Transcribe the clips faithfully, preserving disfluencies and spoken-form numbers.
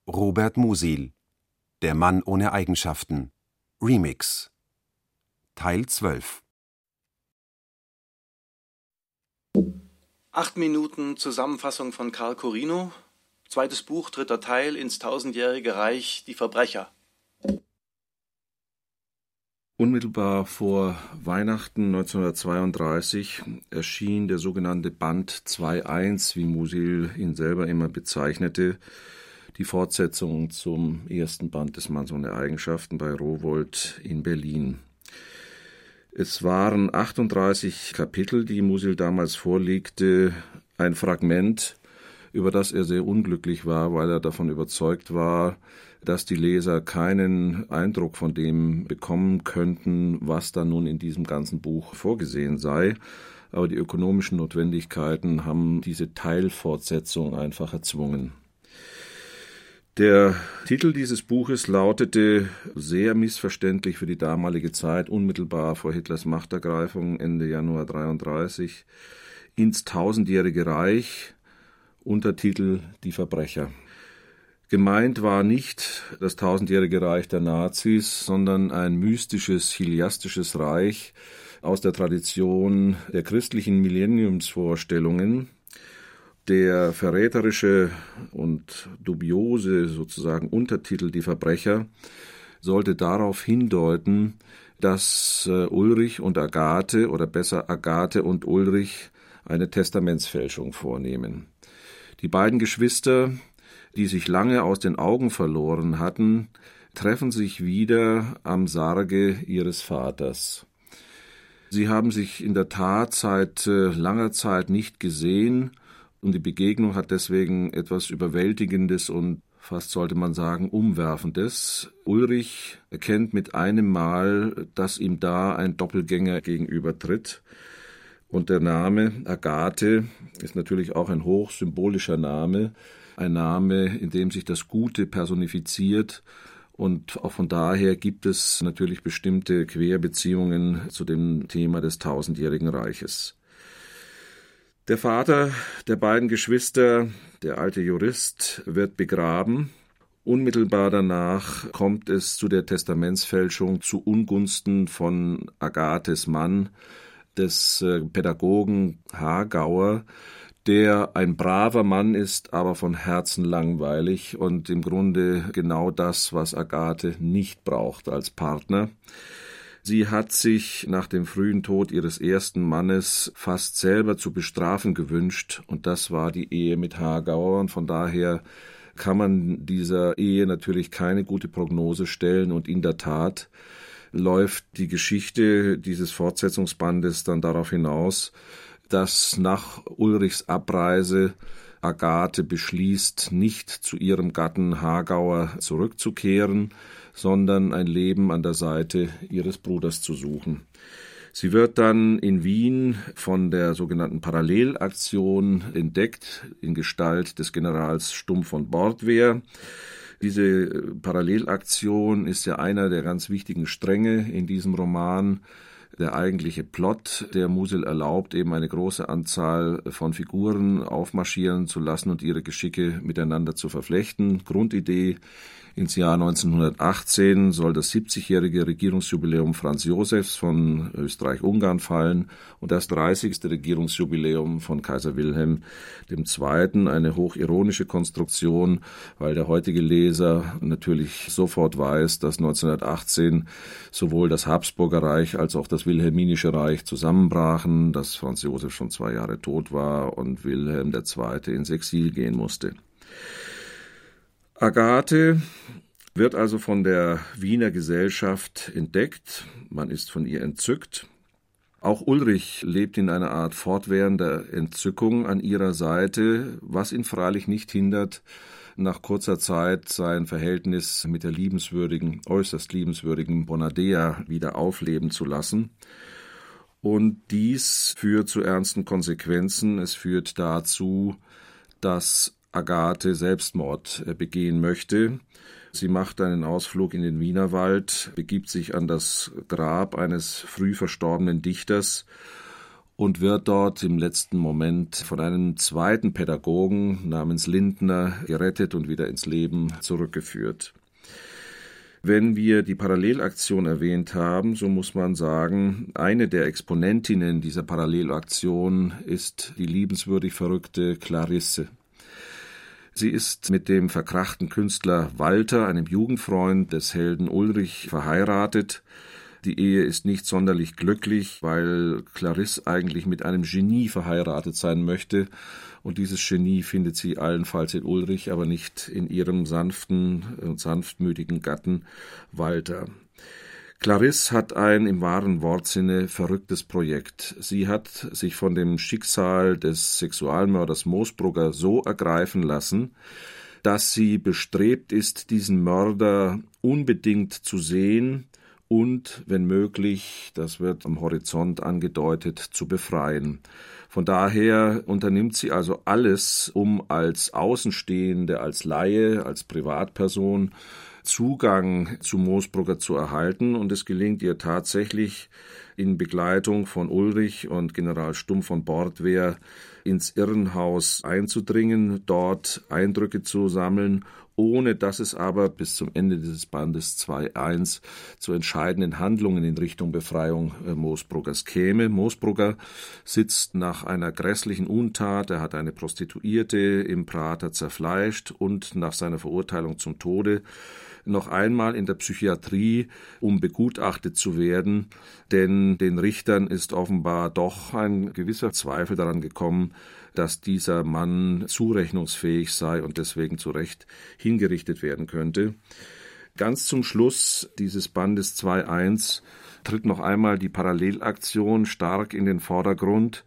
Robert Musil: Der Mann ohne Eigenschaften. Remix. Teil zwölf. Acht Minuten Zusammenfassung von Karl Corino. Zweites Buch, dritter Teil, ins tausendjährige Reich, die Verbrecher. Unmittelbar vor Weihnachten neunzehnhundertzweiunddreißig erschien der sogenannte Band zwei Punkt eins, wie Musil ihn selber immer bezeichnete, die Fortsetzung zum ersten Band des Manns ohne Eigenschaften bei Rowohlt in Berlin. Es waren achtunddreißig Kapitel, die Musil damals vorlegte, ein Fragment, über das er sehr unglücklich war, weil er davon überzeugt war, dass die Leser keinen Eindruck von dem bekommen könnten, was da nun in diesem ganzen Buch vorgesehen sei. Aber die ökonomischen Notwendigkeiten haben diese Teilfortsetzung einfach erzwungen. Der Titel dieses Buches lautete, sehr missverständlich für die damalige Zeit, unmittelbar vor Hitlers Machtergreifung Ende Januar dreiunddreißig, ins tausendjährige Reich, Untertitel Die Verbrecher. Gemeint war nicht das tausendjährige Reich der Nazis, sondern ein mystisches, chiliastisches Reich aus der Tradition der christlichen Millenniumsvorstellungen. Der verräterische und dubiose sozusagen Untertitel Die Verbrecher sollte darauf hindeuten, dass Ulrich und Agathe oder besser Agathe und Ulrich eine Testamentsfälschung vornehmen. Die beiden Geschwister, die sich lange aus den Augen verloren hatten, treffen sich wieder am Sarge ihres Vaters. Sie haben sich in der Tat seit langer Zeit nicht gesehen, und die Begegnung hat deswegen etwas Überwältigendes und fast sollte man sagen Umwerfendes. Ulrich erkennt mit einem Mal, dass ihm da ein Doppelgänger gegenübertritt. Und der Name Agathe ist natürlich auch ein hochsymbolischer Name, ein Name, in dem sich das Gute personifiziert. Und auch von daher gibt es natürlich bestimmte Querbeziehungen zu dem Thema des tausendjährigen Reiches. Der Vater der beiden Geschwister, der alte Jurist, wird begraben. Unmittelbar danach kommt es zu der Testamentsfälschung zu Ungunsten von Agathes Mann, des Pädagogen Hagauer, der ein braver Mann ist, aber von Herzen langweilig und im Grunde genau das, was Agathe nicht braucht als Partner. Sie hat sich nach dem frühen Tod ihres ersten Mannes fast selber zu bestrafen gewünscht, und das war die Ehe mit Hagauer, und von daher kann man dieser Ehe natürlich keine gute Prognose stellen, und in der Tat läuft die Geschichte dieses Fortsetzungsbandes dann darauf hinaus, dass nach Ulrichs Abreise Agathe beschließt, nicht zu ihrem Gatten Hagauer zurückzukehren, sondern ein Leben an der Seite ihres Bruders zu suchen. Sie wird dann in Wien von der sogenannten Parallelaktion entdeckt, in Gestalt des Generals Stumm von Bordwehr. Diese Parallelaktion ist ja einer der ganz wichtigen Stränge in diesem Roman. Der eigentliche Plot, der Musil erlaubt, eben eine große Anzahl von Figuren aufmarschieren zu lassen und ihre Geschicke miteinander zu verflechten. Grundidee: ins Jahr neunzehnhundertachtzehn soll das siebzigjährige Regierungsjubiläum Franz Josefs von Österreich-Ungarn fallen und das dreißigste Regierungsjubiläum von Kaiser Wilhelm der Zweite. Eine hochironische Konstruktion, weil der heutige Leser natürlich sofort weiß, dass neunzehnhundertachtzehn sowohl das Habsburger Reich als auch das Wilhelminische Reich zusammenbrachen, dass Franz Josef schon zwei Jahre tot war und Wilhelm der Zweite ins Exil gehen musste. Agathe wird also von der Wiener Gesellschaft entdeckt, man ist von ihr entzückt. Auch Ulrich lebt in einer Art fortwährender Entzückung an ihrer Seite, was ihn freilich nicht hindert, nach kurzer Zeit sein Verhältnis mit der liebenswürdigen, äußerst liebenswürdigen Bonadea wieder aufleben zu lassen. Und dies führt zu ernsten Konsequenzen. Es führt dazu, dass Agathe Selbstmord begehen möchte. Sie macht einen Ausflug in den Wienerwald, begibt sich an das Grab eines früh verstorbenen Dichters und wird dort im letzten Moment von einem zweiten Pädagogen namens Lindner gerettet und wieder ins Leben zurückgeführt. Wenn wir die Parallelaktion erwähnt haben, so muss man sagen, eine der Exponentinnen dieser Parallelaktion ist die liebenswürdig verrückte Clarisse. Sie ist mit dem verkrachten Künstler Walter, einem Jugendfreund des Helden Ulrich, verheiratet. Die Ehe ist nicht sonderlich glücklich, weil Clarisse eigentlich mit einem Genie verheiratet sein möchte. Und dieses Genie findet sie allenfalls in Ulrich, aber nicht in ihrem sanften und sanftmütigen Gatten Walter. Clarisse hat ein im wahren Wortsinne verrücktes Projekt. Sie hat sich von dem Schicksal des Sexualmörders Moosbrugger so ergreifen lassen, dass sie bestrebt ist, diesen Mörder unbedingt zu sehen und, wenn möglich, das wird am Horizont angedeutet, zu befreien. Von daher unternimmt sie also alles, um als Außenstehende, als Laie, als Privatperson Zugang zu Moosbrugger zu erhalten, und es gelingt ihr tatsächlich, in Begleitung von Ulrich und General Stumm von Bordwehr ins Irrenhaus einzudringen, dort Eindrücke zu sammeln, ohne dass es aber bis zum Ende dieses Bandes zwei eins zu entscheidenden Handlungen in Richtung Befreiung Moosbruggers käme. Moosbrugger sitzt nach einer grässlichen Untat, er hat eine Prostituierte im Prater zerfleischt und nach seiner Verurteilung zum Tode noch einmal in der Psychiatrie, um begutachtet zu werden, denn den Richtern ist offenbar doch ein gewisser Zweifel daran gekommen, dass dieser Mann zurechnungsfähig sei und deswegen zu Recht hingerichtet werden könnte. Ganz zum Schluss dieses Bandes zwei eins tritt noch einmal die Parallelaktion stark in den Vordergrund.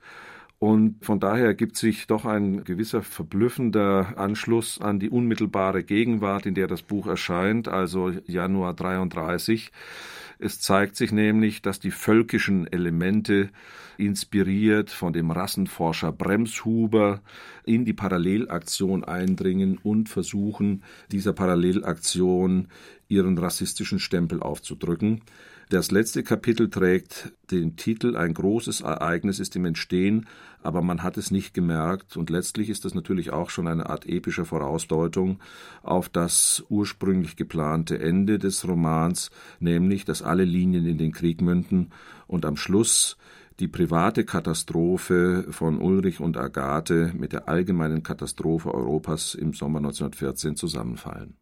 Und von daher ergibt sich doch ein gewisser verblüffender Anschluss an die unmittelbare Gegenwart, in der das Buch erscheint, also Januar dreiunddreißig. Es zeigt sich nämlich, dass die völkischen Elemente, inspiriert von dem Rassenforscher Bremshuber, in die Parallelaktion eindringen und versuchen, dieser Parallelaktion ihren rassistischen Stempel aufzudrücken. Das letzte Kapitel trägt den Titel »Ein großes Ereignis ist im Entstehen, aber man hat es nicht gemerkt«, und letztlich ist das natürlich auch schon eine Art epischer Vorausdeutung auf das ursprünglich geplante Ende des Romans, nämlich, dass alle Linien in den Krieg münden und am Schluss die private Katastrophe von Ulrich und Agathe mit der allgemeinen Katastrophe Europas im Sommer neunzehnhundertvierzehn zusammenfallen.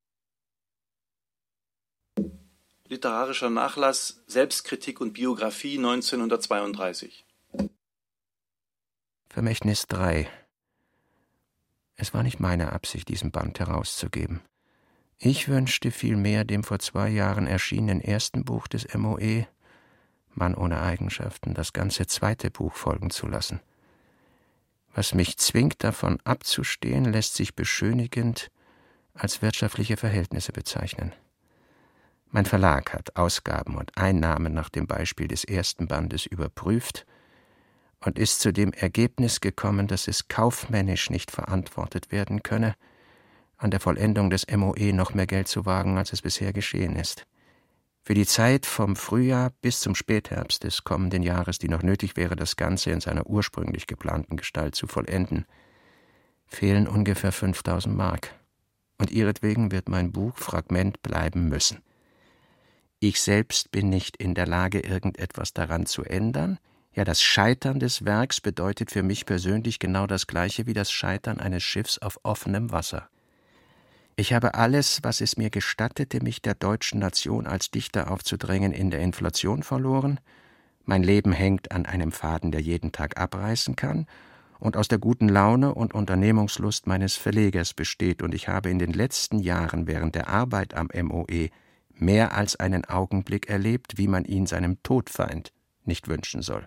Literarischer Nachlass, Selbstkritik und Biografie neunzehnhundertzweiunddreißig. Vermächtnis drei. Es war nicht meine Absicht, diesen Band herauszugeben. Ich wünschte vielmehr, dem vor zwei Jahren erschienenen ersten Buch des M O E, Mann ohne Eigenschaften, das ganze zweite Buch folgen zu lassen. Was mich zwingt, davon abzustehen, lässt sich beschönigend als wirtschaftliche Verhältnisse bezeichnen. Mein Verlag hat Ausgaben und Einnahmen nach dem Beispiel des ersten Bandes überprüft und ist zu dem Ergebnis gekommen, dass es kaufmännisch nicht verantwortet werden könne, an der Vollendung des M O E noch mehr Geld zu wagen, als es bisher geschehen ist. Für die Zeit vom Frühjahr bis zum Spätherbst des kommenden Jahres, die noch nötig wäre, das Ganze in seiner ursprünglich geplanten Gestalt zu vollenden, fehlen ungefähr fünftausend Mark. Und ihretwegen wird mein Buch Fragment bleiben müssen. Ich selbst bin nicht in der Lage, irgendetwas daran zu ändern. Ja, das Scheitern des Werks bedeutet für mich persönlich genau das Gleiche wie das Scheitern eines Schiffs auf offenem Wasser. Ich habe alles, was es mir gestattete, mich der deutschen Nation als Dichter aufzudrängen, in der Inflation verloren. Mein Leben hängt an einem Faden, der jeden Tag abreißen kann und aus der guten Laune und Unternehmungslust meines Verlegers besteht, und ich habe in den letzten Jahren während der Arbeit am M O E mehr als einen Augenblick erlebt, wie man ihn seinem Todfeind nicht wünschen soll.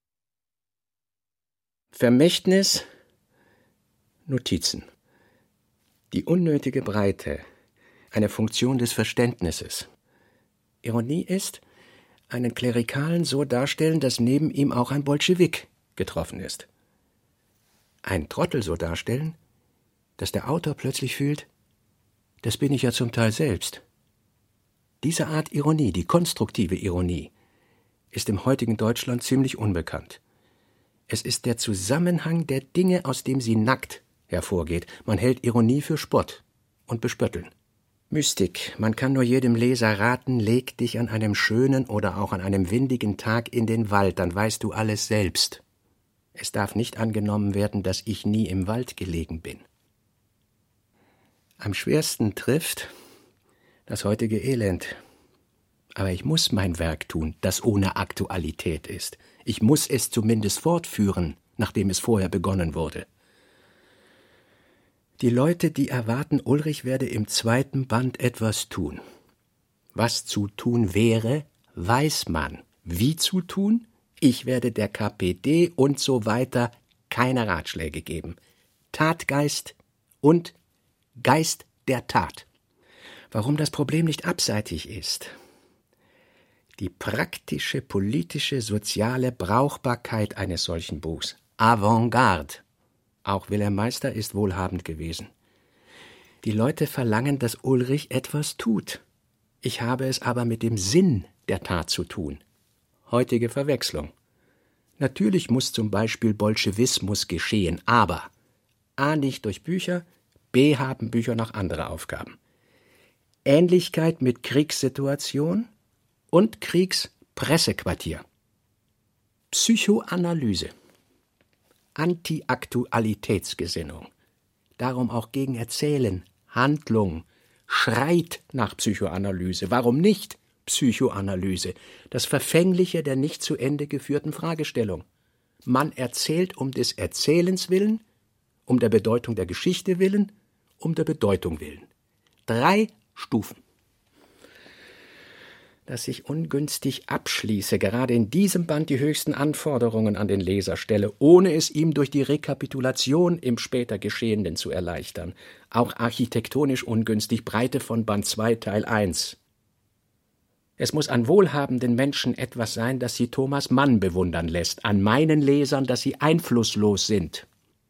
Vermächtnis, Notizen. Die unnötige Breite, eine Funktion des Verständnisses. Ironie ist, einen Klerikalen so darstellen, dass neben ihm auch ein Bolschewik getroffen ist. Ein Trottel so darstellen, dass der Autor plötzlich fühlt, das bin ich ja zum Teil selbst. Diese Art Ironie, die konstruktive Ironie, ist im heutigen Deutschland ziemlich unbekannt. Es ist der Zusammenhang der Dinge, aus dem sie nackt hervorgeht. Man hält Ironie für Spott und Bespötteln. Mystik. Man kann nur jedem Leser raten, leg dich an einem schönen oder auch an einem windigen Tag in den Wald, dann weißt du alles selbst. Es darf nicht angenommen werden, dass ich nie im Wald gelegen bin. Am schwersten trifft das heutige Elend. Aber ich muss mein Werk tun, das ohne Aktualität ist. Ich muss es zumindest fortführen, nachdem es vorher begonnen wurde. Die Leute, die erwarten, Ulrich werde im zweiten Band etwas tun. Was zu tun wäre, weiß man. Wie zu tun? Ich werde der K P D und so weiter keine Ratschläge geben. Tatgeist und Geist der Tat. Warum das Problem nicht abseitig ist? Die praktische, politische, soziale Brauchbarkeit eines solchen Buchs. Avantgarde. Auch Wilhelm Meister ist wohlhabend gewesen. Die Leute verlangen, dass Ulrich etwas tut. Ich habe es aber mit dem Sinn der Tat zu tun. Heutige Verwechslung. Natürlich muss zum Beispiel Bolschewismus geschehen, aber a. nicht durch Bücher, b. haben Bücher noch andere Aufgaben. Ähnlichkeit mit Kriegssituation und Kriegspressequartier. Psychoanalyse. Anti-Aktualitätsgesinnung. Darum auch gegen Erzählen, Handlung, schreit nach Psychoanalyse. Warum nicht Psychoanalyse? Das Verfängliche der nicht zu Ende geführten Fragestellung. Man erzählt um des Erzählens willen, um der Bedeutung der Geschichte willen, um der Bedeutung willen. Drei Stufen. Dass ich ungünstig abschließe, gerade in diesem Band die höchsten Anforderungen an den Leser stelle, ohne es ihm durch die Rekapitulation im später Geschehenen zu erleichtern. Auch architektonisch ungünstig, Breite von Band zwei, Teil eins. Es muss an wohlhabenden Menschen etwas sein, das sie Thomas Mann bewundern lässt, an meinen Lesern, dass sie einflusslos sind.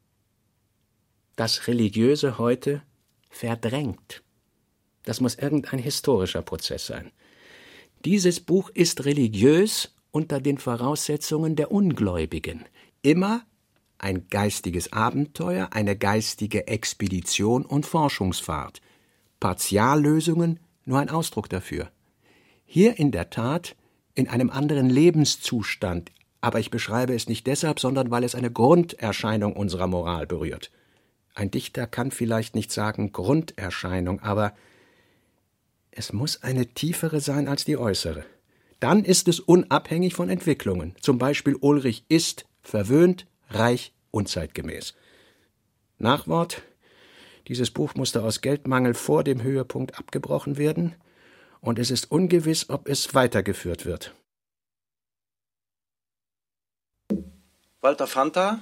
Das Religiöse heute verdrängt. Das muss irgendein historischer Prozess sein. Dieses Buch ist religiös unter den Voraussetzungen der Ungläubigen. Immer ein geistiges Abenteuer, eine geistige Expedition und Forschungsfahrt. Partiallösungen nur ein Ausdruck dafür. Hier in der Tat in einem anderen Lebenszustand, aber ich beschreibe es nicht deshalb, sondern weil es eine Grunderscheinung unserer Moral berührt. Ein Dichter kann vielleicht nicht sagen Grunderscheinung, aber es muss eine tiefere sein als die äußere. Dann ist es unabhängig von Entwicklungen. Zum Beispiel Ulrich ist verwöhnt, reich, unzeitgemäß. Nachwort: Dieses Buch musste aus Geldmangel vor dem Höhepunkt abgebrochen werden, und es ist ungewiss, ob es weitergeführt wird. Walter Fanta.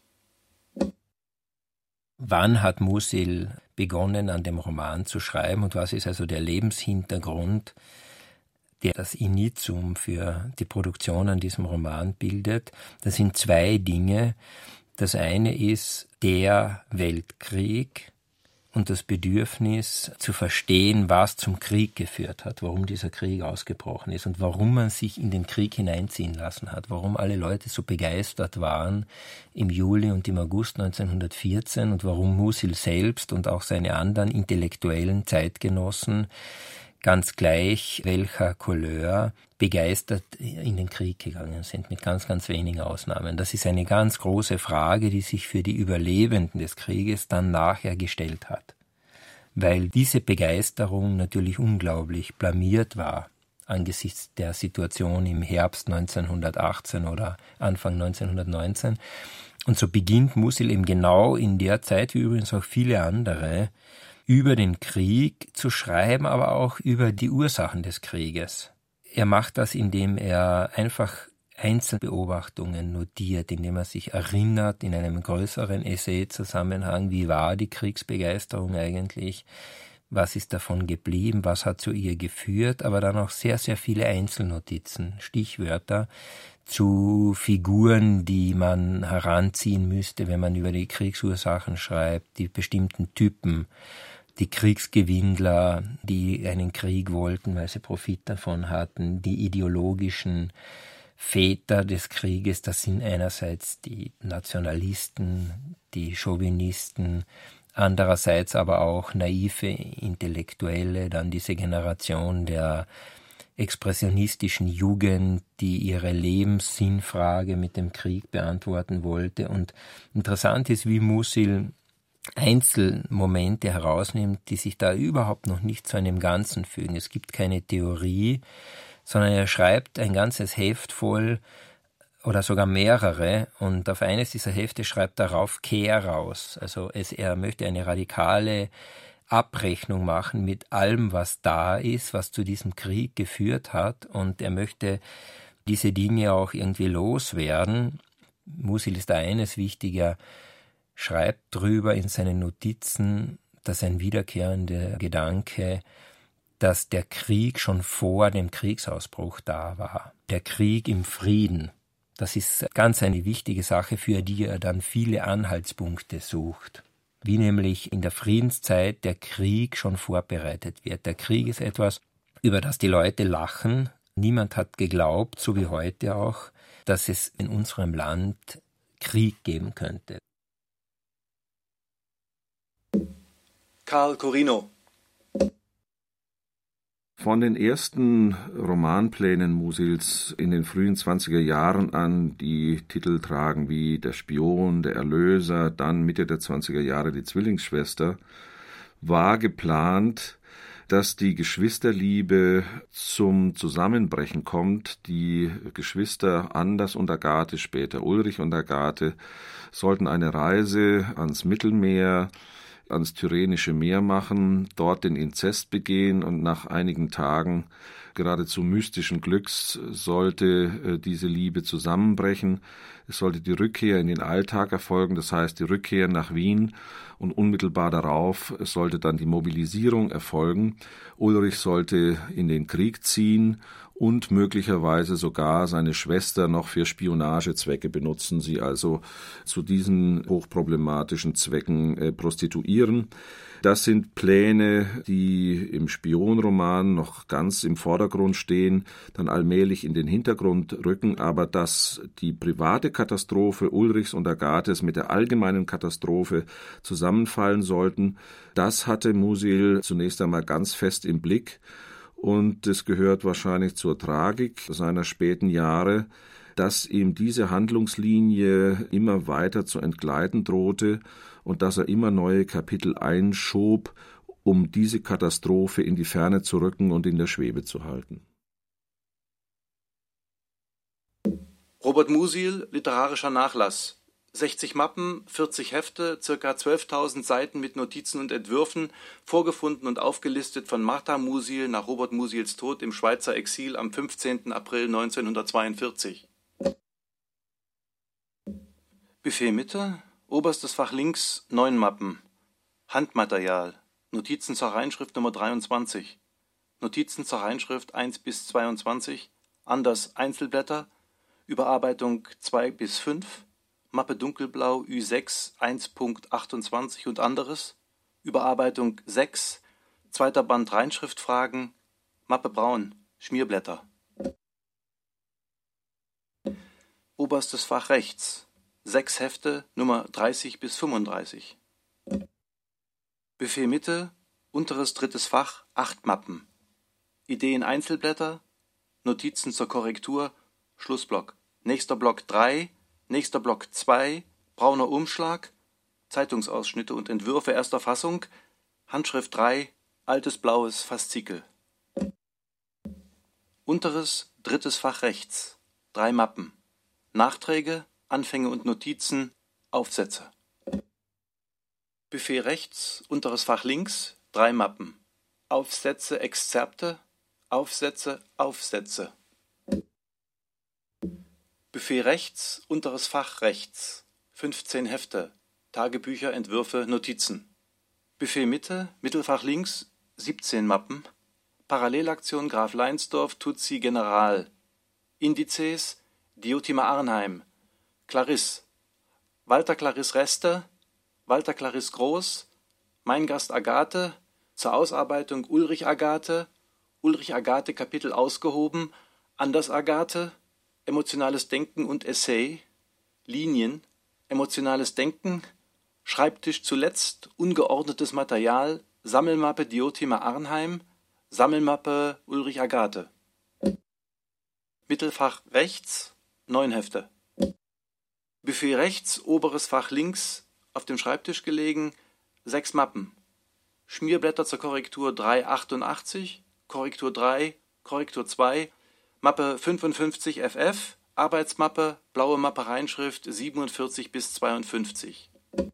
Wann hat Musil begonnen, an dem Roman zu schreiben, und was ist also der Lebenshintergrund, der das Initium für die Produktion an diesem Roman bildet? Das sind zwei Dinge. Das eine ist der Weltkrieg und das Bedürfnis zu verstehen, was zum Krieg geführt hat, warum dieser Krieg ausgebrochen ist und warum man sich in den Krieg hineinziehen lassen hat, warum alle Leute so begeistert waren im Juli und im August neunzehnhundertvierzehn und warum Musil selbst und auch seine anderen intellektuellen Zeitgenossen, ganz gleich welcher Couleur, begeistert in den Krieg gegangen sind, mit ganz, ganz wenigen Ausnahmen. Das ist eine ganz große Frage, die sich für die Überlebenden des Krieges dann nachher gestellt hat. Weil diese Begeisterung natürlich unglaublich blamiert war angesichts der Situation im Herbst neunzehnhundertachtzehn oder Anfang neunzehnhundertneunzehn. Und so beginnt Musil eben genau in der Zeit, wie übrigens auch viele andere, über den Krieg zu schreiben, aber auch über die Ursachen des Krieges. Er macht das, indem er einfach Einzelbeobachtungen notiert, indem er sich erinnert in einem größeren Essay-Zusammenhang, wie war die Kriegsbegeisterung eigentlich, was ist davon geblieben, was hat zu ihr geführt, aber dann auch sehr, sehr viele Einzelnotizen, Stichwörter zu Figuren, die man heranziehen müsste, wenn man über die Kriegsursachen schreibt, die bestimmten Typen, die Kriegsgewinnler, die einen Krieg wollten, weil sie Profit davon hatten, die ideologischen Väter des Krieges, das sind einerseits die Nationalisten, die Chauvinisten, andererseits aber auch naive Intellektuelle, dann diese Generation der expressionistischen Jugend, die ihre Lebenssinnfrage mit dem Krieg beantworten wollte. Und interessant ist, wie Musil Einzelmomente herausnimmt, die sich da überhaupt noch nicht zu einem Ganzen fügen. Es gibt keine Theorie, sondern er schreibt ein ganzes Heft voll oder sogar mehrere, und auf eines dieser Hefte schreibt er rauf Kehr raus. Also es, er möchte eine radikale Abrechnung machen mit allem, was da ist, was zu diesem Krieg geführt hat, und er möchte diese Dinge auch irgendwie loswerden. Musil ist da eines wichtiger, schreibt drüber in seinen Notizen, dass ein wiederkehrender Gedanke, dass der Krieg schon vor dem Kriegsausbruch da war. Der Krieg im Frieden. Das ist ganz eine wichtige Sache, für die er dann viele Anhaltspunkte sucht. Wie nämlich in der Friedenszeit der Krieg schon vorbereitet wird. Der Krieg ist etwas, über das die Leute lachen. Niemand hat geglaubt, so wie heute auch, dass es in unserem Land Krieg geben könnte. Karl Corino. Von den ersten Romanplänen Musils in den frühen zwanziger Jahren an, die Titel tragen wie Der Spion, Der Erlöser, dann Mitte der zwanziger Jahre Die Zwillingsschwester, war geplant, dass die Geschwisterliebe zum Zusammenbrechen kommt. Die Geschwister Anders und Agathe, später Ulrich und Agathe, sollten eine Reise ans Mittelmeer, ans Tyrrhenische Meer machen, dort den Inzest begehen, und nach einigen Tagen geradezu mystischen Glücks sollte äh, diese Liebe zusammenbrechen. Es sollte die Rückkehr in den Alltag erfolgen, das heißt die Rückkehr nach Wien, und unmittelbar darauf sollte dann die Mobilisierung erfolgen. Ulrich sollte in den Krieg ziehen und möglicherweise sogar seine Schwester noch für Spionagezwecke benutzen, sie also zu diesen hochproblematischen Zwecken äh, prostituieren. Das sind Pläne, die im Spionroman noch ganz im Vordergrund stehen, dann allmählich in den Hintergrund rücken, aber dass die private Katastrophe Ulrichs und Agathes mit der allgemeinen Katastrophe zusammenfallen sollten, das hatte Musil zunächst einmal ganz fest im Blick. Und es gehört wahrscheinlich zur Tragik seiner späten Jahre, dass ihm diese Handlungslinie immer weiter zu entgleiten drohte und dass er immer neue Kapitel einschob, um diese Katastrophe in die Ferne zu rücken und in der Schwebe zu halten. Robert Musil, literarischer Nachlass. sechzig Mappen, vierzig Hefte, ca. zwölftausend Seiten mit Notizen und Entwürfen, vorgefunden und aufgelistet von Martha Musil nach Robert Musils Tod im Schweizer Exil am fünfzehnten April neunzehnhundertzweiundvierzig. Buffet Mitte, oberstes Fach links, neun Mappen. Handmaterial, Notizen zur Reinschrift Nummer dreiundzwanzig. Notizen zur Reinschrift eins bis zweiundzwanzig, Anders Einzelblätter, Überarbeitung zwei bis fünf, Mappe Dunkelblau Ü sechs eins Punkt achtundzwanzig und anderes, Überarbeitung sechs, zweiter Band Reinschriftfragen, Mappe Braun, Schmierblätter. Oberstes Fach rechts, sechs Hefte, Nummer dreißig bis fünfunddreißig. Buffet Mitte, unteres drittes Fach, acht Mappen. Ideen Einzelblätter, Notizen zur Korrektur, Schlussblock. Nächster Block drei, nächster Block zwei, brauner Umschlag, Zeitungsausschnitte und Entwürfe erster Fassung, Handschrift drei, altes blaues Faszikel. Unteres, drittes Fach rechts, drei Mappen. Nachträge, Anfänge und Notizen, Aufsätze. Buffet rechts, unteres Fach links, drei Mappen. Aufsätze, Exzerpte, Aufsätze, Aufsätze. Buffet rechts, unteres Fach rechts, fünfzehn Hefte, Tagebücher, Entwürfe, Notizen. Buffet Mitte, Mittelfach links, siebzehn Mappen. Parallelaktion Graf Leinsdorf, Tutsi, General. Indizes, Diotima Arnheim, Clarisse, Walter Clarisse Reste, Walter Clarisse Groß, Mein Gast Agathe, zur Ausarbeitung Ulrich Agathe, Ulrich Agathe Kapitel ausgehoben, Anders Agathe, emotionales Denken und Essay, Linien, emotionales Denken, Schreibtisch zuletzt, ungeordnetes Material, Sammelmappe Diotima Arnheim, Sammelmappe Ulrich Agathe. Mittelfach rechts, neun Hefte. Buffet rechts, oberes Fach links, auf dem Schreibtisch gelegen, sechs Mappen. Schmierblätter zur Korrektur drei achtundachtzig, Korrektur drei, Korrektur zwei, Mappe fünfundfünfzig F F, Arbeitsmappe, blaue Mappe Reinschrift siebenundvierzig bis zweiundfünfzig.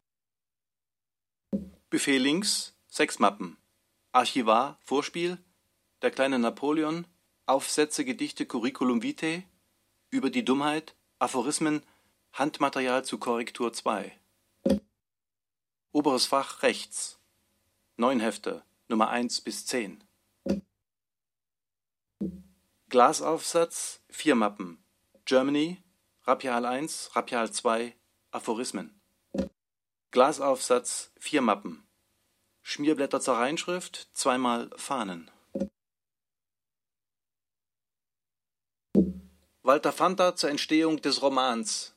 Buffet links, sechs Mappen. Archivar, Vorspiel, Der kleine Napoleon, Aufsätze, Gedichte, Curriculum vitae, Über die Dummheit, Aphorismen, Handmaterial zu Korrektur zwei. Oberes Fach rechts, neun Hefte, Nummer eins bis zehn. Glasaufsatz, vier Mappen. Germany, Rapial eins, Rapial zwei, Aphorismen. Glasaufsatz, vier Mappen. Schmierblätter zur Reinschrift, zweimal Fahnen. Walter Fanta zur Entstehung des Romans.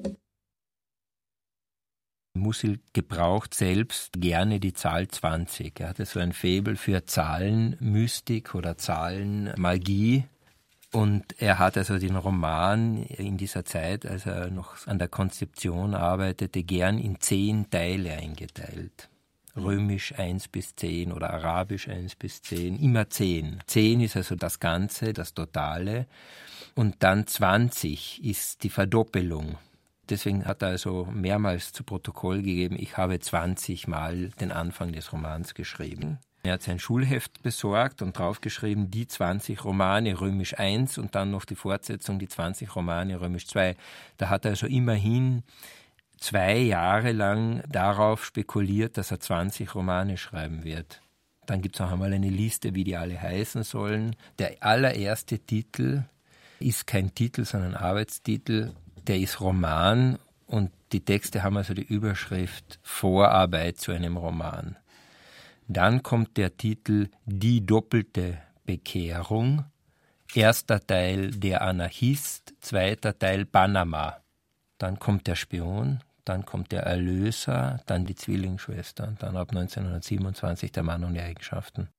Musil gebraucht selbst gerne die Zahl zwanzig. Er hatte so ein Faible für Zahlenmystik oder Zahlenmagie. Und er hat also den Roman in dieser Zeit, als er noch an der Konzeption arbeitete, gern in zehn Teile eingeteilt. Römisch eins bis zehn oder Arabisch eins bis zehn, immer zehn. zehn ist also das Ganze, das Totale. Und dann zwanzig ist die Verdoppelung. Deswegen hat er also mehrmals zu Protokoll gegeben, ich habe zwanzig Mal den Anfang des Romans geschrieben. Er hat sein Schulheft besorgt und draufgeschrieben, die zwanzig Romane, Römisch eins und dann noch die Fortsetzung, die zwanzig Romane, Römisch zwei. Da hat er also immerhin zwei Jahre lang darauf spekuliert, dass er zwanzig Romane schreiben wird. Dann gibt es auch einmal eine Liste, wie die alle heißen sollen. Der allererste Titel ist kein Titel, sondern Arbeitstitel. Der ist Roman und die Texte haben also die Überschrift Vorarbeit zu einem Roman. Dann kommt der Titel Die doppelte Bekehrung, erster Teil Der Anarchist, zweiter Teil Panama. Dann kommt der Spion, dann kommt der Erlöser, dann die Zwillingsschwester und dann ab neunzehnhundertsiebenundzwanzig der Mann ohne Eigenschaften.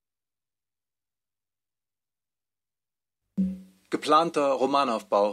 Geplanter Romanaufbau.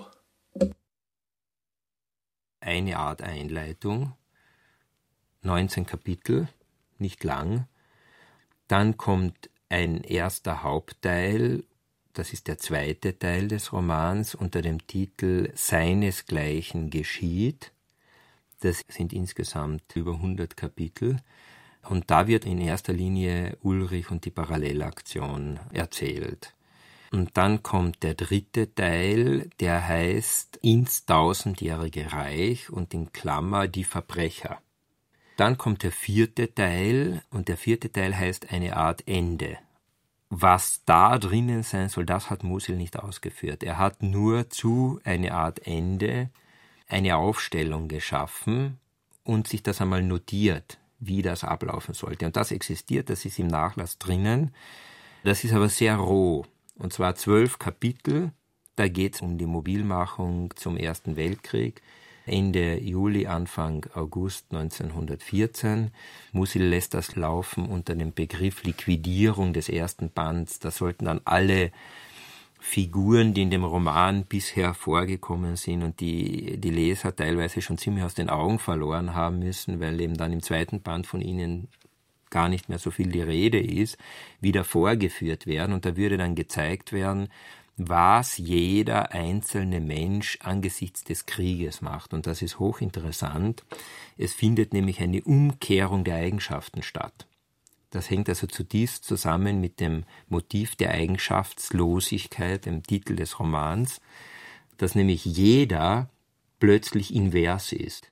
Eine Art Einleitung, neunzehn Kapitel, nicht lang. Dann kommt ein erster Hauptteil, das ist der zweite Teil des Romans, unter dem Titel Seinesgleichen geschieht. Das sind insgesamt über hundert Kapitel. Und da wird in erster Linie Ulrich und die Parallelaktion erzählt. Und dann kommt der dritte Teil, der heißt Ins tausendjährige Reich und in Klammer die Verbrecher. Dann kommt der vierte Teil und der vierte Teil heißt eine Art Ende. Was da drinnen sein soll, das hat Musil nicht ausgeführt. Er hat nur zu eine Art Ende eine Aufstellung geschaffen und sich das einmal notiert, wie das ablaufen sollte. Und das existiert, das ist im Nachlass drinnen. Das ist aber sehr roh. Und zwar zwölf Kapitel. Da geht es um die Mobilmachung zum Ersten Weltkrieg. Ende Juli, Anfang August neunzehnhundertvierzehn. Musil lässt das laufen unter dem Begriff Liquidierung des ersten Bands. Da sollten dann alle Figuren, die in dem Roman bisher vorgekommen sind und die die Leser teilweise schon ziemlich aus den Augen verloren haben müssen, weil eben dann im zweiten Band von ihnen gar nicht mehr so viel die Rede ist, wieder vorgeführt werden. Und da würde dann gezeigt werden, was jeder einzelne Mensch angesichts des Krieges macht. Und das ist hochinteressant. Es findet nämlich eine Umkehrung der Eigenschaften statt. Das hängt also zutiefst zusammen mit dem Motiv der Eigenschaftslosigkeit, dem Titel des Romans, dass nämlich jeder plötzlich invers ist.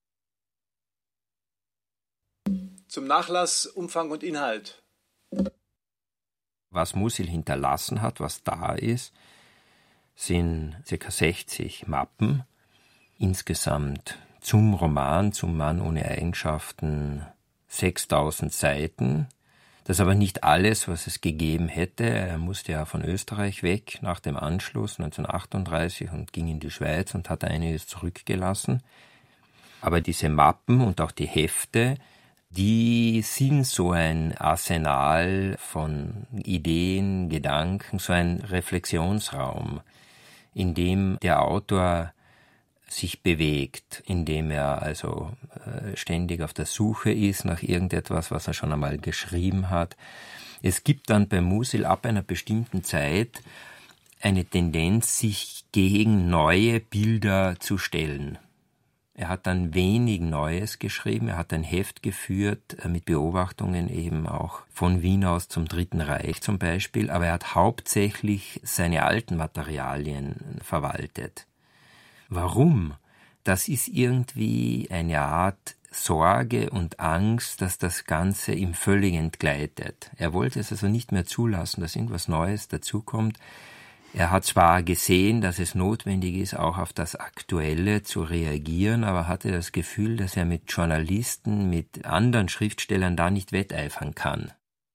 Zum Nachlass, Umfang und Inhalt. Was Musil hinterlassen hat, was da ist, sind ca. sechzig Mappen. Insgesamt zum Roman, zum Mann ohne Eigenschaften, sechstausend Seiten. Das ist aber nicht alles, was es gegeben hätte. Er musste ja von Österreich weg nach dem Anschluss neunzehnhundertachtunddreißig und ging in die Schweiz und hat einiges zurückgelassen. Aber diese Mappen und auch die Hefte, die sind so ein Arsenal von Ideen, Gedanken, so ein Reflexionsraum, in dem der Autor sich bewegt, indem er also äh, ständig auf der Suche ist nach irgendetwas, was er schon einmal geschrieben hat. Es gibt dann bei Musil ab einer bestimmten Zeit eine Tendenz, sich gegen neue Bilder zu stellen. Er hat dann wenig Neues geschrieben, er hat ein Heft geführt äh, mit Beobachtungen eben auch von Wien aus zum Dritten Reich zum Beispiel, aber er hat hauptsächlich seine alten Materialien verwaltet. Warum? Das ist irgendwie eine Art Sorge und Angst, dass das Ganze ihm völlig entgleitet. Er wollte es also nicht mehr zulassen, dass irgendwas Neues dazukommt. Er hat zwar gesehen, dass es notwendig ist, auch auf das Aktuelle zu reagieren, aber hatte das Gefühl, dass er mit Journalisten, mit anderen Schriftstellern da nicht wetteifern kann.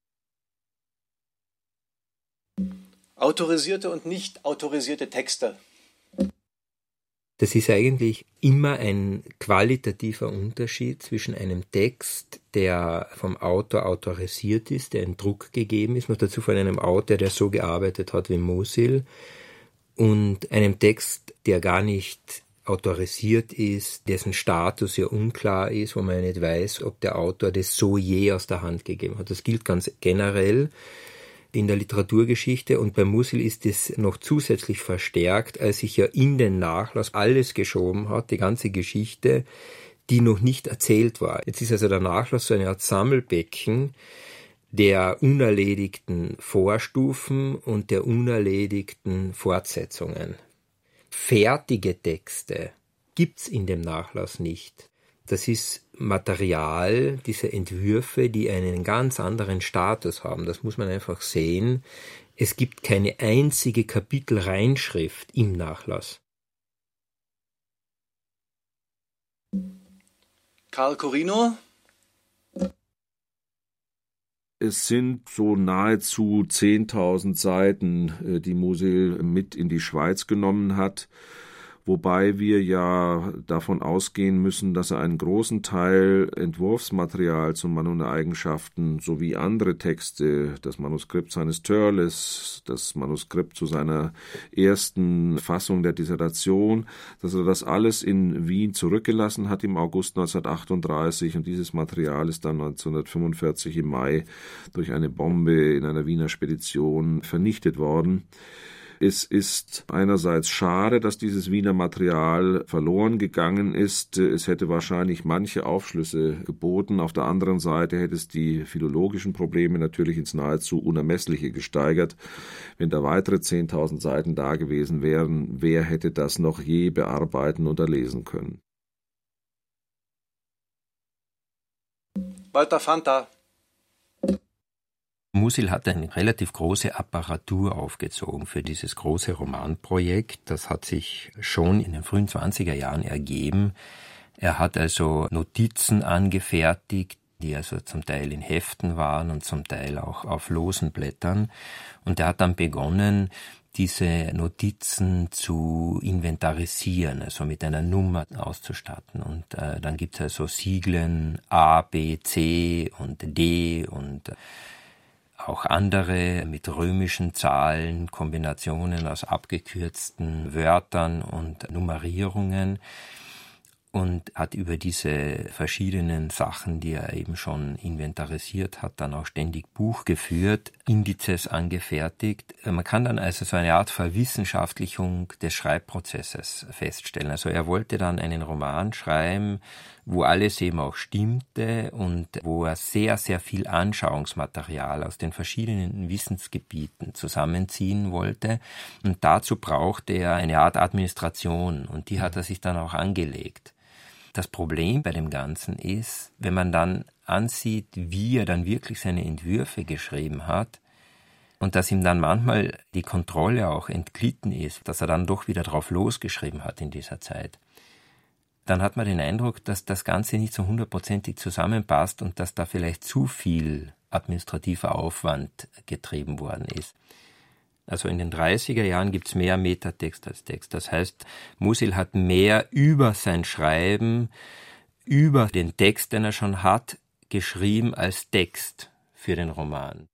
Autorisierte und nicht autorisierte Texte. Das ist eigentlich immer ein qualitativer Unterschied zwischen einem Text, der vom Autor autorisiert ist, der in Druck gegeben ist, noch dazu von einem Autor, der so gearbeitet hat wie Musil, und einem Text, der gar nicht autorisiert ist, dessen Status ja unklar ist, wo man nicht weiß, ob der Autor das so je aus der Hand gegeben hat. Das gilt ganz generell in der Literaturgeschichte, und bei Musil ist es noch zusätzlich verstärkt, als sich ja in den Nachlass alles geschoben hat, die ganze Geschichte, die noch nicht erzählt war. Jetzt ist also der Nachlass so eine Art Sammelbecken der unerledigten Vorstufen und der unerledigten Fortsetzungen. Fertige Texte gibt's in dem Nachlass nicht. Das ist Material, diese Entwürfe, die einen ganz anderen Status haben. Das muss man einfach sehen. Es gibt keine einzige Kapitelreinschrift im Nachlass. Karl Corino? Es sind so nahezu zehntausend Seiten, die Musil mit in die Schweiz genommen hat, wobei wir ja davon ausgehen müssen, dass er einen großen Teil Entwurfsmaterial zum Mann ohne Eigenschaften sowie andere Texte, das Manuskript seines Törles, das Manuskript zu seiner ersten Fassung der Dissertation, dass er das alles in Wien zurückgelassen hat im August neunzehnhundertachtunddreißig, und dieses Material ist dann neunzehnhundertfünfundvierzig im Mai durch eine Bombe in einer Wiener Spedition vernichtet worden. Es ist einerseits schade, dass dieses Wiener Material verloren gegangen ist. Es hätte wahrscheinlich manche Aufschlüsse geboten. Auf der anderen Seite hätte es die philologischen Probleme natürlich ins nahezu Unermessliche gesteigert. Wenn da weitere zehntausend Seiten da gewesen wären, wer hätte das noch je bearbeiten oder lesen können? Walter Fanta. Musil hat eine relativ große Apparatur aufgezogen für dieses große Romanprojekt. Das hat sich schon in den frühen zwanziger Jahren ergeben. Er hat also Notizen angefertigt, die also zum Teil in Heften waren und zum Teil auch auf losen Blättern. Und er hat dann begonnen, diese Notizen zu inventarisieren, also mit einer Nummer auszustatten. Und äh, dann gibt es also Sieglen A, B, C und D und äh, auch andere mit römischen Zahlen, Kombinationen aus abgekürzten Wörtern und Nummerierungen, und hat über diese verschiedenen Sachen, die er eben schon inventarisiert hat, dann auch ständig Buch geführt, Indizes angefertigt. Man kann dann also so eine Art Verwissenschaftlichung des Schreibprozesses feststellen. Also er wollte dann einen Roman schreiben, wo alles eben auch stimmte und wo er sehr, sehr viel Anschauungsmaterial aus den verschiedenen Wissensgebieten zusammenziehen wollte. Und dazu brauchte er eine Art Administration, und die hat er sich dann auch angelegt. Das Problem bei dem Ganzen ist, wenn man dann ansieht, wie er dann wirklich seine Entwürfe geschrieben hat, und dass ihm dann manchmal die Kontrolle auch entglitten ist, dass er dann doch wieder drauf losgeschrieben hat in dieser Zeit, dann hat man den Eindruck, dass das Ganze nicht so hundertprozentig zusammenpasst und dass da vielleicht zu viel administrativer Aufwand getrieben worden ist. Also in den dreißiger Jahren gibt es mehr Metatext als Text. Das heißt, Musil hat mehr über sein Schreiben, über den Text, den er schon hat, geschrieben als Text für den Roman.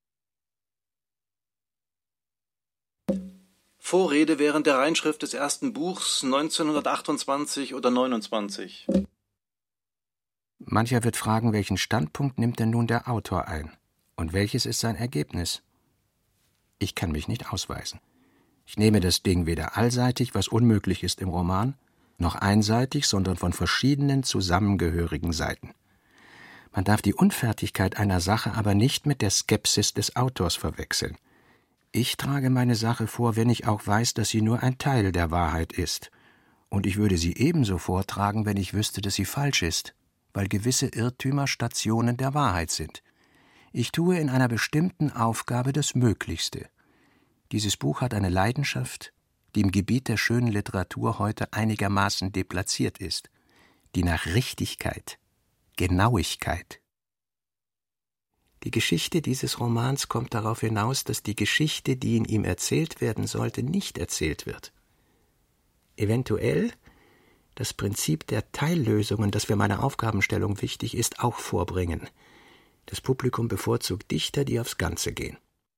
Vorrede während der Reinschrift des ersten Buchs neunzehnhundertachtundzwanzig oder neunundzwanzig. Mancher wird fragen, welchen Standpunkt nimmt denn nun der Autor ein? Und welches ist sein Ergebnis? Ich kann mich nicht ausweisen. Ich nehme das Ding weder allseitig, was unmöglich ist im Roman, noch einseitig, sondern von verschiedenen zusammengehörigen Seiten. Man darf die Unfertigkeit einer Sache aber nicht mit der Skepsis des Autors verwechseln. Ich trage meine Sache vor, wenn ich auch weiß, dass sie nur ein Teil der Wahrheit ist. Und ich würde sie ebenso vortragen, wenn ich wüsste, dass sie falsch ist, weil gewisse Irrtümer Stationen der Wahrheit sind. Ich tue in einer bestimmten Aufgabe das Möglichste. Dieses Buch hat eine Leidenschaft, die im Gebiet der schönen Literatur heute einigermaßen deplatziert ist, die nach Richtigkeit, Genauigkeit. Die Geschichte dieses Romans kommt darauf hinaus, dass die Geschichte, die in ihm erzählt werden sollte, nicht erzählt wird. Eventuell das Prinzip der Teillösungen, das für meine Aufgabenstellung wichtig ist, auch vorbringen. Das Publikum bevorzugt Dichter, die aufs Ganze gehen.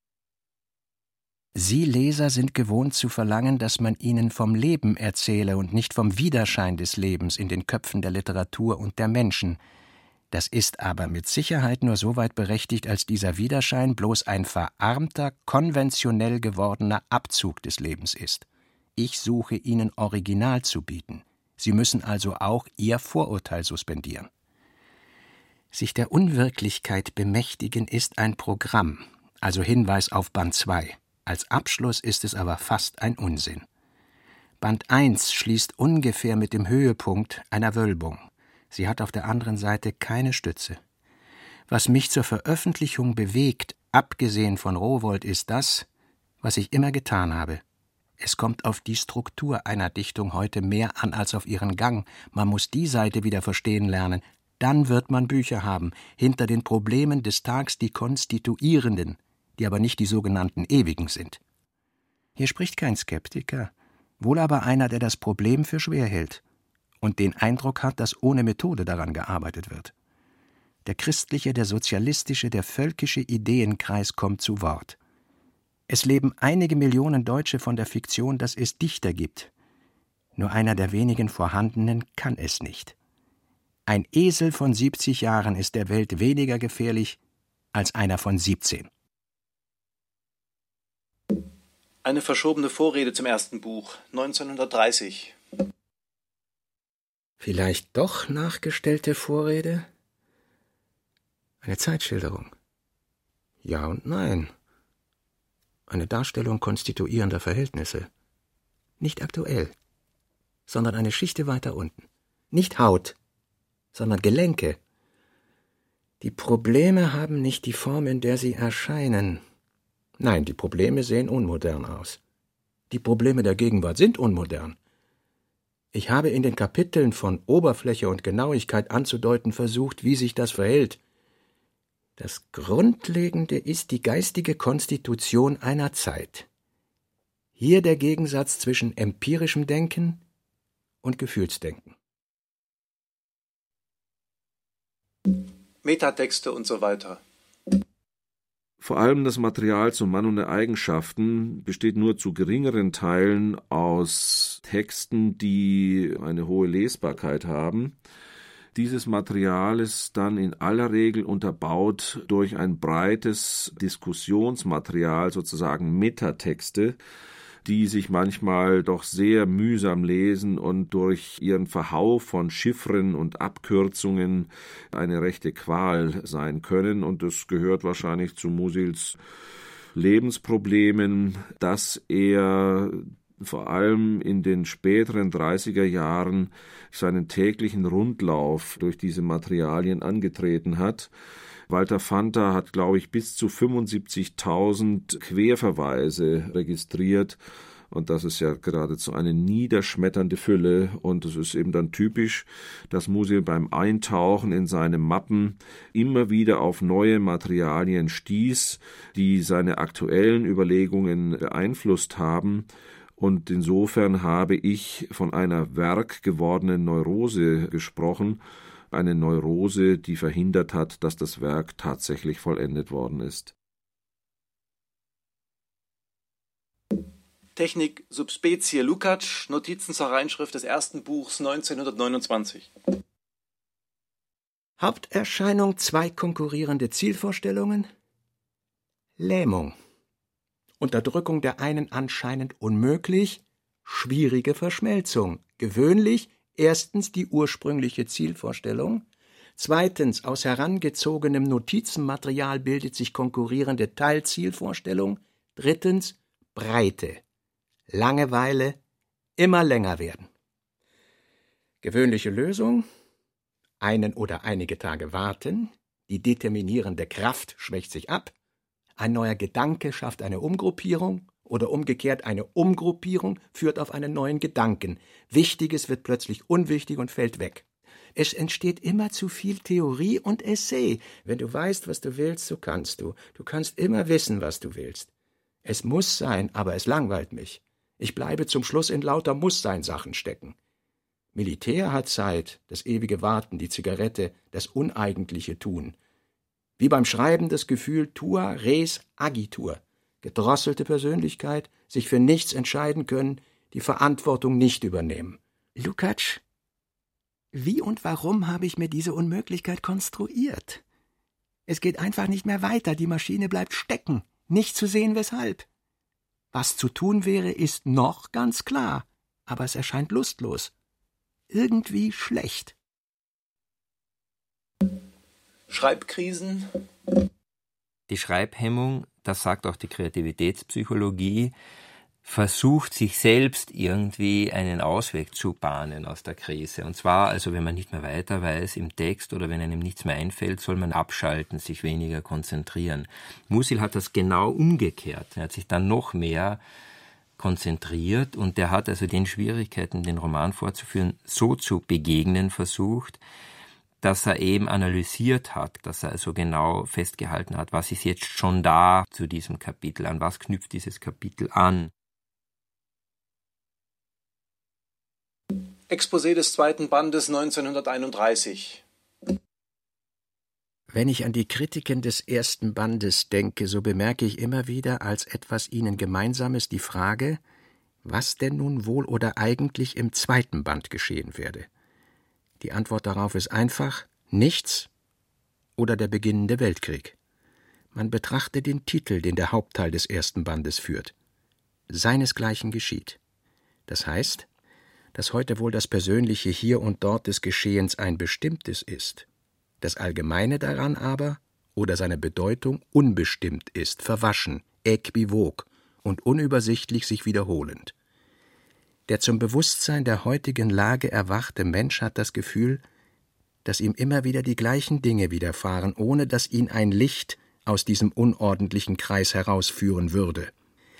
Sie Leser sind gewohnt zu verlangen, dass man ihnen vom Leben erzähle und nicht vom Widerschein des Lebens in den Köpfen der Literatur und der Menschen. Das ist aber mit Sicherheit nur so weit berechtigt, als dieser Widerschein bloß ein verarmter, konventionell gewordener Abzug des Lebens ist. Ich suche ihnen Original zu bieten. Sie müssen also auch ihr Vorurteil suspendieren. Sich der Unwirklichkeit bemächtigen ist ein Programm, also Hinweis auf Band zwei. Als Abschluss ist es aber fast ein Unsinn. Band eins schließt ungefähr mit dem Höhepunkt einer Wölbung. Sie hat auf der anderen Seite keine Stütze. Was mich zur Veröffentlichung bewegt, abgesehen von Rowohlt, ist das, was ich immer getan habe. Es kommt auf die Struktur einer Dichtung heute mehr an als auf ihren Gang. Man muss die Seite wieder verstehen lernen. Dann wird man Bücher haben, hinter den Problemen des Tags die konstituierenden, die aber nicht die sogenannten ewigen sind. Hier spricht kein Skeptiker, wohl aber einer, der das Problem für schwer hält und den Eindruck hat, dass ohne Methode daran gearbeitet wird. Der christliche, der sozialistische, der völkische Ideenkreis kommt zu Wort. Es leben einige Millionen Deutsche von der Fiktion, dass es Dichter gibt. Nur einer der wenigen vorhandenen kann es nicht. Ein Esel von siebzig Jahren ist der Welt weniger gefährlich als einer von siebzehn. Eine verschobene Vorrede zum ersten Buch, neunzehnhundertdreißig. Vielleicht doch nachgestellte Vorrede? Eine Zeitschilderung? Ja und nein. Eine Darstellung konstituierender Verhältnisse. Nicht aktuell, sondern eine Schichte weiter unten. Nicht Haut, sondern Gelenke. Die Probleme haben nicht die Form, in der sie erscheinen. Nein, die Probleme sehen unmodern aus. Die Probleme der Gegenwart sind unmodern. Ich habe in den Kapiteln von Oberfläche und Genauigkeit anzudeuten versucht, wie sich das verhält. Das Grundlegende ist die geistige Konstitution einer Zeit. Hier der Gegensatz zwischen empirischem Denken und Gefühlsdenken. Metatexte und so weiter. Vor allem das Material zum Mann und der Eigenschaften besteht nur zu geringeren Teilen aus Texten, die eine hohe Lesbarkeit haben. Dieses Material ist dann in aller Regel unterbaut durch ein breites Diskussionsmaterial, sozusagen Metatexte, die sich manchmal doch sehr mühsam lesen und durch ihren Verhau von Chiffren und Abkürzungen eine rechte Qual sein können. Und das gehört wahrscheinlich zu Musils Lebensproblemen, dass er vor allem in den späteren dreißiger Jahren seinen täglichen Rundlauf durch diese Materialien angetreten hat. Walter Fanta hat, glaube ich, bis zu fünfundsiebzigtausend Querverweise registriert Und das ist ja geradezu eine niederschmetternde Fülle. Und es ist eben dann typisch, dass Musil beim Eintauchen in seine Mappen immer wieder auf neue Materialien stieß, die seine aktuellen Überlegungen beeinflusst haben. Und insofern habe ich von einer werkgewordenen Neurose gesprochen, eine Neurose, die verhindert hat, dass das Werk tatsächlich vollendet worden ist. Technik Subspezie Lukács, Notizen zur Reinschrift des ersten Buchs neunzehnhundertneunundzwanzig. Haupterscheinung: zwei konkurrierende Zielvorstellungen. Lähmung. Unterdrückung der einen anscheinend unmöglich, schwierige Verschmelzung. Gewöhnlich erstens die ursprüngliche Zielvorstellung, zweitens aus herangezogenem Notizenmaterial bildet sich konkurrierende Teilzielvorstellung, drittens Breite. Langeweile, immer länger werden. Gewöhnliche Lösung: einen oder einige Tage warten, die determinierende Kraft schwächt sich ab, ein neuer Gedanke schafft eine Umgruppierung oder umgekehrt eine Umgruppierung führt auf einen neuen Gedanken. Wichtiges wird plötzlich unwichtig und fällt weg. Es entsteht immer zu viel Theorie und Essay. Wenn du weißt, was du willst, so kannst du. Du kannst immer wissen, was du willst. Es muss sein, aber es langweilt mich. Ich bleibe zum Schluss in lauter Muss-Sein-Sachen stecken. Militär hat Zeit, das ewige Warten, die Zigarette, das uneigentliche Tun. Wie beim Schreiben das Gefühl tua res agitur. Gedrosselte Persönlichkeit, sich für nichts entscheiden können, die Verantwortung nicht übernehmen. Lukács, wie und warum habe ich mir diese Unmöglichkeit konstruiert? Es geht einfach nicht mehr weiter, die Maschine bleibt stecken, nicht zu sehen weshalb. Was zu tun wäre, ist noch ganz klar, aber es erscheint lustlos. Irgendwie schlecht. Schreibkrisen. Die Schreibhemmung, das sagt auch die Kreativitätspsychologie, versucht sich selbst irgendwie einen Ausweg zu bahnen aus der Krise. Und zwar, also wenn man nicht mehr weiter weiß im Text oder wenn einem nichts mehr einfällt, soll man abschalten, sich weniger konzentrieren. Musil hat das genau umgekehrt. Er hat sich dann noch mehr konzentriert und der hat also den Schwierigkeiten, den Roman fortzuführen, so zu begegnen versucht, dass er eben analysiert hat, dass er also genau festgehalten hat, was ist jetzt schon da zu diesem Kapitel, an was knüpft dieses Kapitel an. Exposé des zweiten Bandes neunzehnhunderteinunddreißig. Wenn ich an die Kritiken des ersten Bandes denke, so bemerke ich immer wieder als etwas ihnen Gemeinsames die Frage, was denn nun wohl oder eigentlich im zweiten Band geschehen werde. Die Antwort darauf ist einfach: nichts oder der beginnende Weltkrieg. Man betrachte den Titel, den der Hauptteil des ersten Bandes führt. Seinesgleichen geschieht. Das heißt, dass heute wohl das persönliche Hier und Dort des Geschehens ein bestimmtes ist, das Allgemeine daran aber oder seine Bedeutung unbestimmt ist, verwaschen, äquivok und unübersichtlich sich wiederholend. Der zum Bewusstsein der heutigen Lage erwachte Mensch hat das Gefühl, dass ihm immer wieder die gleichen Dinge widerfahren, ohne dass ihn ein Licht aus diesem unordentlichen Kreis herausführen würde.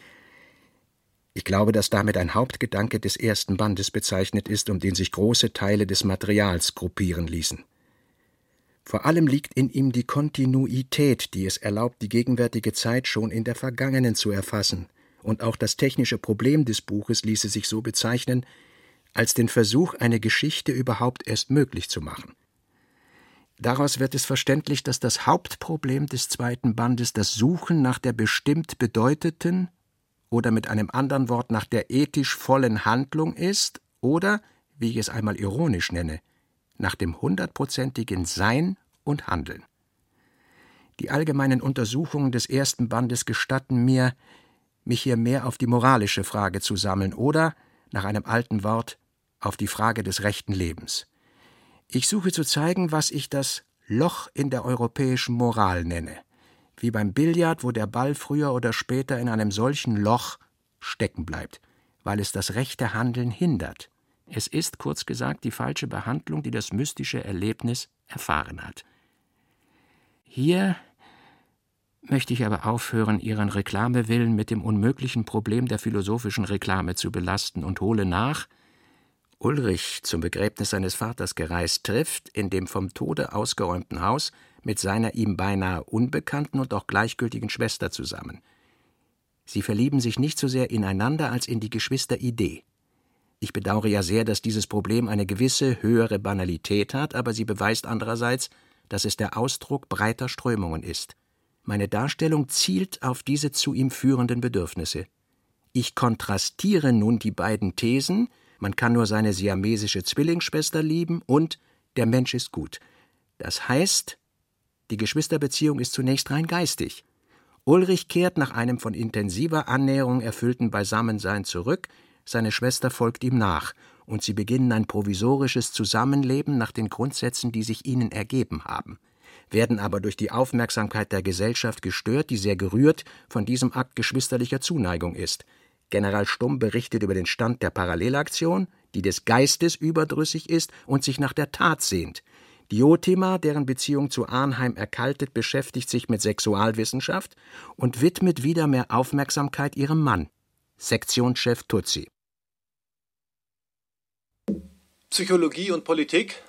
Ich glaube, dass damit ein Hauptgedanke des ersten Bandes bezeichnet ist, um den sich große Teile des Materials gruppieren ließen. Vor allem liegt in ihm die Kontinuität, die es erlaubt, die gegenwärtige Zeit schon in der vergangenen zu erfassen, und auch das technische Problem des Buches ließe sich so bezeichnen, als den Versuch, eine Geschichte überhaupt erst möglich zu machen. Daraus wird es verständlich, dass das Hauptproblem des zweiten Bandes das Suchen nach der bestimmt bedeuteten oder mit einem anderen Wort nach der ethisch vollen Handlung ist oder, wie ich es einmal ironisch nenne, nach dem hundertprozentigen Sein und Handeln. Die allgemeinen Untersuchungen des ersten Bandes gestatten mir, mich hier mehr auf die moralische Frage zu sammeln oder, nach einem alten Wort, auf die Frage des rechten Lebens. Ich suche zu zeigen, was ich das Loch in der europäischen Moral nenne, wie beim Billard, wo der Ball früher oder später in einem solchen Loch stecken bleibt, weil es das rechte Handeln hindert. Es ist, kurz gesagt, die falsche Behandlung, die das mystische Erlebnis erfahren hat. Hier möchte ich aber aufhören, Ihren Reklamewillen mit dem unmöglichen Problem der philosophischen Reklame zu belasten und hole nach: Ulrich, zum Begräbnis seines Vaters gereist, trifft in dem vom Tode ausgeräumten Haus mit seiner ihm beinahe unbekannten und auch gleichgültigen Schwester zusammen. Sie verlieben sich nicht so sehr ineinander als in die Geschwisteridee. Ich bedauere ja sehr, dass dieses Problem eine gewisse höhere Banalität hat, aber sie beweist andererseits, dass es der Ausdruck breiter Strömungen ist. Meine Darstellung zielt auf diese zu ihm führenden Bedürfnisse. Ich kontrastiere nun die beiden Thesen: Man kann nur seine siamesische Zwillingsschwester lieben und der Mensch ist gut. Das heißt, die Geschwisterbeziehung ist zunächst rein geistig. Ulrich kehrt nach einem von intensiver Annäherung erfüllten Beisammensein zurück, seine Schwester folgt ihm nach, und sie beginnen ein provisorisches Zusammenleben nach den Grundsätzen, die sich ihnen ergeben haben, werden aber durch die Aufmerksamkeit der Gesellschaft gestört, die sehr gerührt von diesem Akt geschwisterlicher Zuneigung ist. General Stumm berichtet über den Stand der Parallelaktion, die des Geistes überdrüssig ist und sich nach der Tat sehnt. Diotima, deren Beziehung zu Arnheim erkaltet, beschäftigt sich mit Sexualwissenschaft und widmet wieder mehr Aufmerksamkeit ihrem Mann. Sektionschef Tutsi. Psychologie und Politik?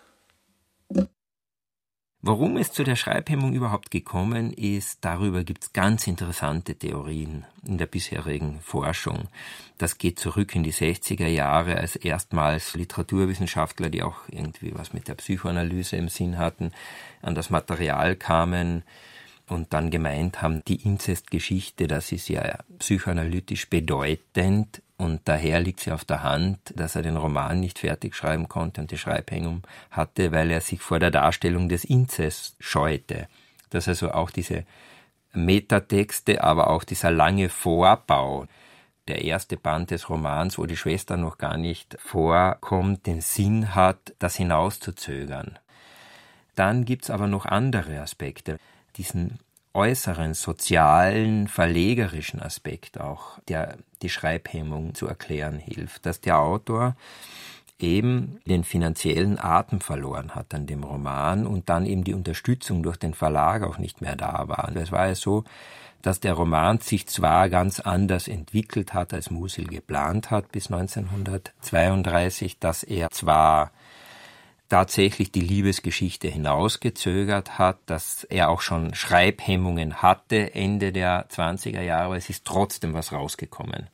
Warum es zu der Schreibhemmung überhaupt gekommen ist, darüber gibt es ganz interessante Theorien in der bisherigen Forschung. Das geht zurück in die sechziger Jahre, als erstmals Literaturwissenschaftler, die auch irgendwie was mit der Psychoanalyse im Sinn hatten, an das Material kamen und dann gemeint haben, die Inzestgeschichte, das ist ja psychoanalytisch bedeutend. Und daher liegt sie auf der Hand, dass er den Roman nicht fertig schreiben konnte und die Schreibhemmung hatte, weil er sich vor der Darstellung des Inzests scheute. Dass also auch diese Metatexte, aber auch dieser lange Vorbau, der erste Band des Romans, wo die Schwester noch gar nicht vorkommt, den Sinn hat, das hinauszuzögern. Dann gibt's aber noch andere Aspekte. Diesen äußeren, sozialen, verlegerischen Aspekt auch, der die Schreibhemmung zu erklären hilft, dass der Autor eben den finanziellen Atem verloren hat an dem Roman und dann eben die Unterstützung durch den Verlag auch nicht mehr da war. Und es war ja so, dass der Roman sich zwar ganz anders entwickelt hat, als Musil geplant hat bis neunzehnhundertzweiunddreißig, dass er zwar tatsächlich die Liebesgeschichte hinausgezögert hat, dass er auch schon Schreibhemmungen hatte Ende der zwanziger Jahre, aber es ist trotzdem was rausgekommen.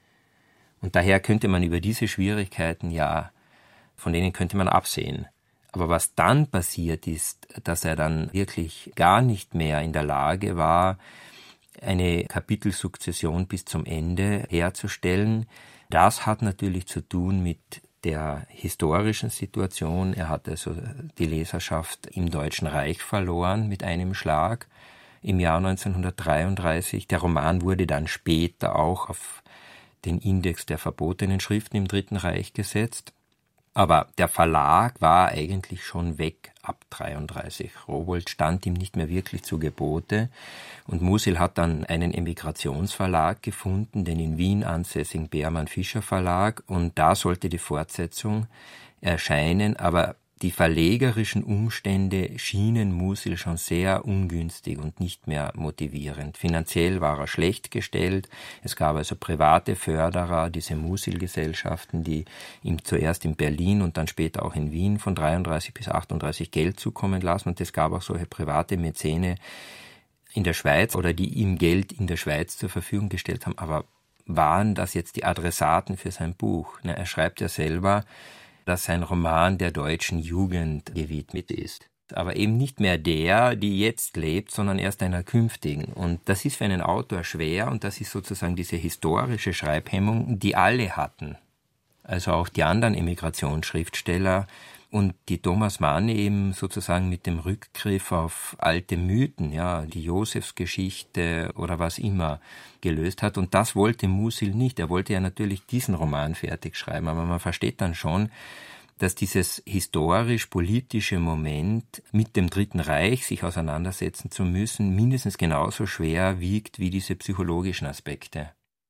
Und daher könnte man über diese Schwierigkeiten ja, von denen könnte man absehen. Aber was dann passiert ist, dass er dann wirklich gar nicht mehr in der Lage war, eine Kapitelsukzession bis zum Ende herzustellen, das hat natürlich zu tun mit der historischen Situation. Er hat also die Leserschaft im Deutschen Reich verloren mit einem Schlag im Jahr neunzehnhundertdreiunddreißig. Der Roman wurde dann später auch auf den Index der verbotenen Schriften im Dritten Reich gesetzt. Aber der Verlag war eigentlich schon weg ab dreiunddreißig. Rowohlt stand ihm nicht mehr wirklich zu Gebote. Und Musil hat dann einen Emigrationsverlag gefunden, den in Wien ansässigen Beermann-Fischer Verlag. Und da sollte die Fortsetzung erscheinen. Aber die verlegerischen Umstände schienen Musil schon sehr ungünstig und nicht mehr motivierend. Finanziell war er schlecht gestellt. Es gab also private Förderer, diese Musil-Gesellschaften, die ihm zuerst in Berlin und dann später auch in Wien von dreiunddreißig bis achtunddreißig Geld zukommen lassen. Und es gab auch solche private Mäzene in der Schweiz oder die ihm Geld in der Schweiz zur Verfügung gestellt haben. Aber waren das jetzt die Adressaten für sein Buch? Na, er schreibt ja selber, dass sein Roman der deutschen Jugend gewidmet ist. Aber eben nicht mehr der, die jetzt lebt, sondern erst einer künftigen. Und das ist für einen Autor schwer und das ist sozusagen diese historische Schreibhemmung, die alle hatten. Also auch die anderen Emigrationsschriftsteller und die Thomas Mann eben sozusagen mit dem Rückgriff auf alte Mythen, ja, die Josefsgeschichte oder was immer gelöst hat. Und das wollte Musil nicht. Er wollte ja natürlich diesen Roman fertig schreiben, aber man versteht dann schon, dass dieses historisch-politische Moment mit dem Dritten Reich sich auseinandersetzen zu müssen, mindestens genauso schwer wiegt wie diese psychologischen Aspekte.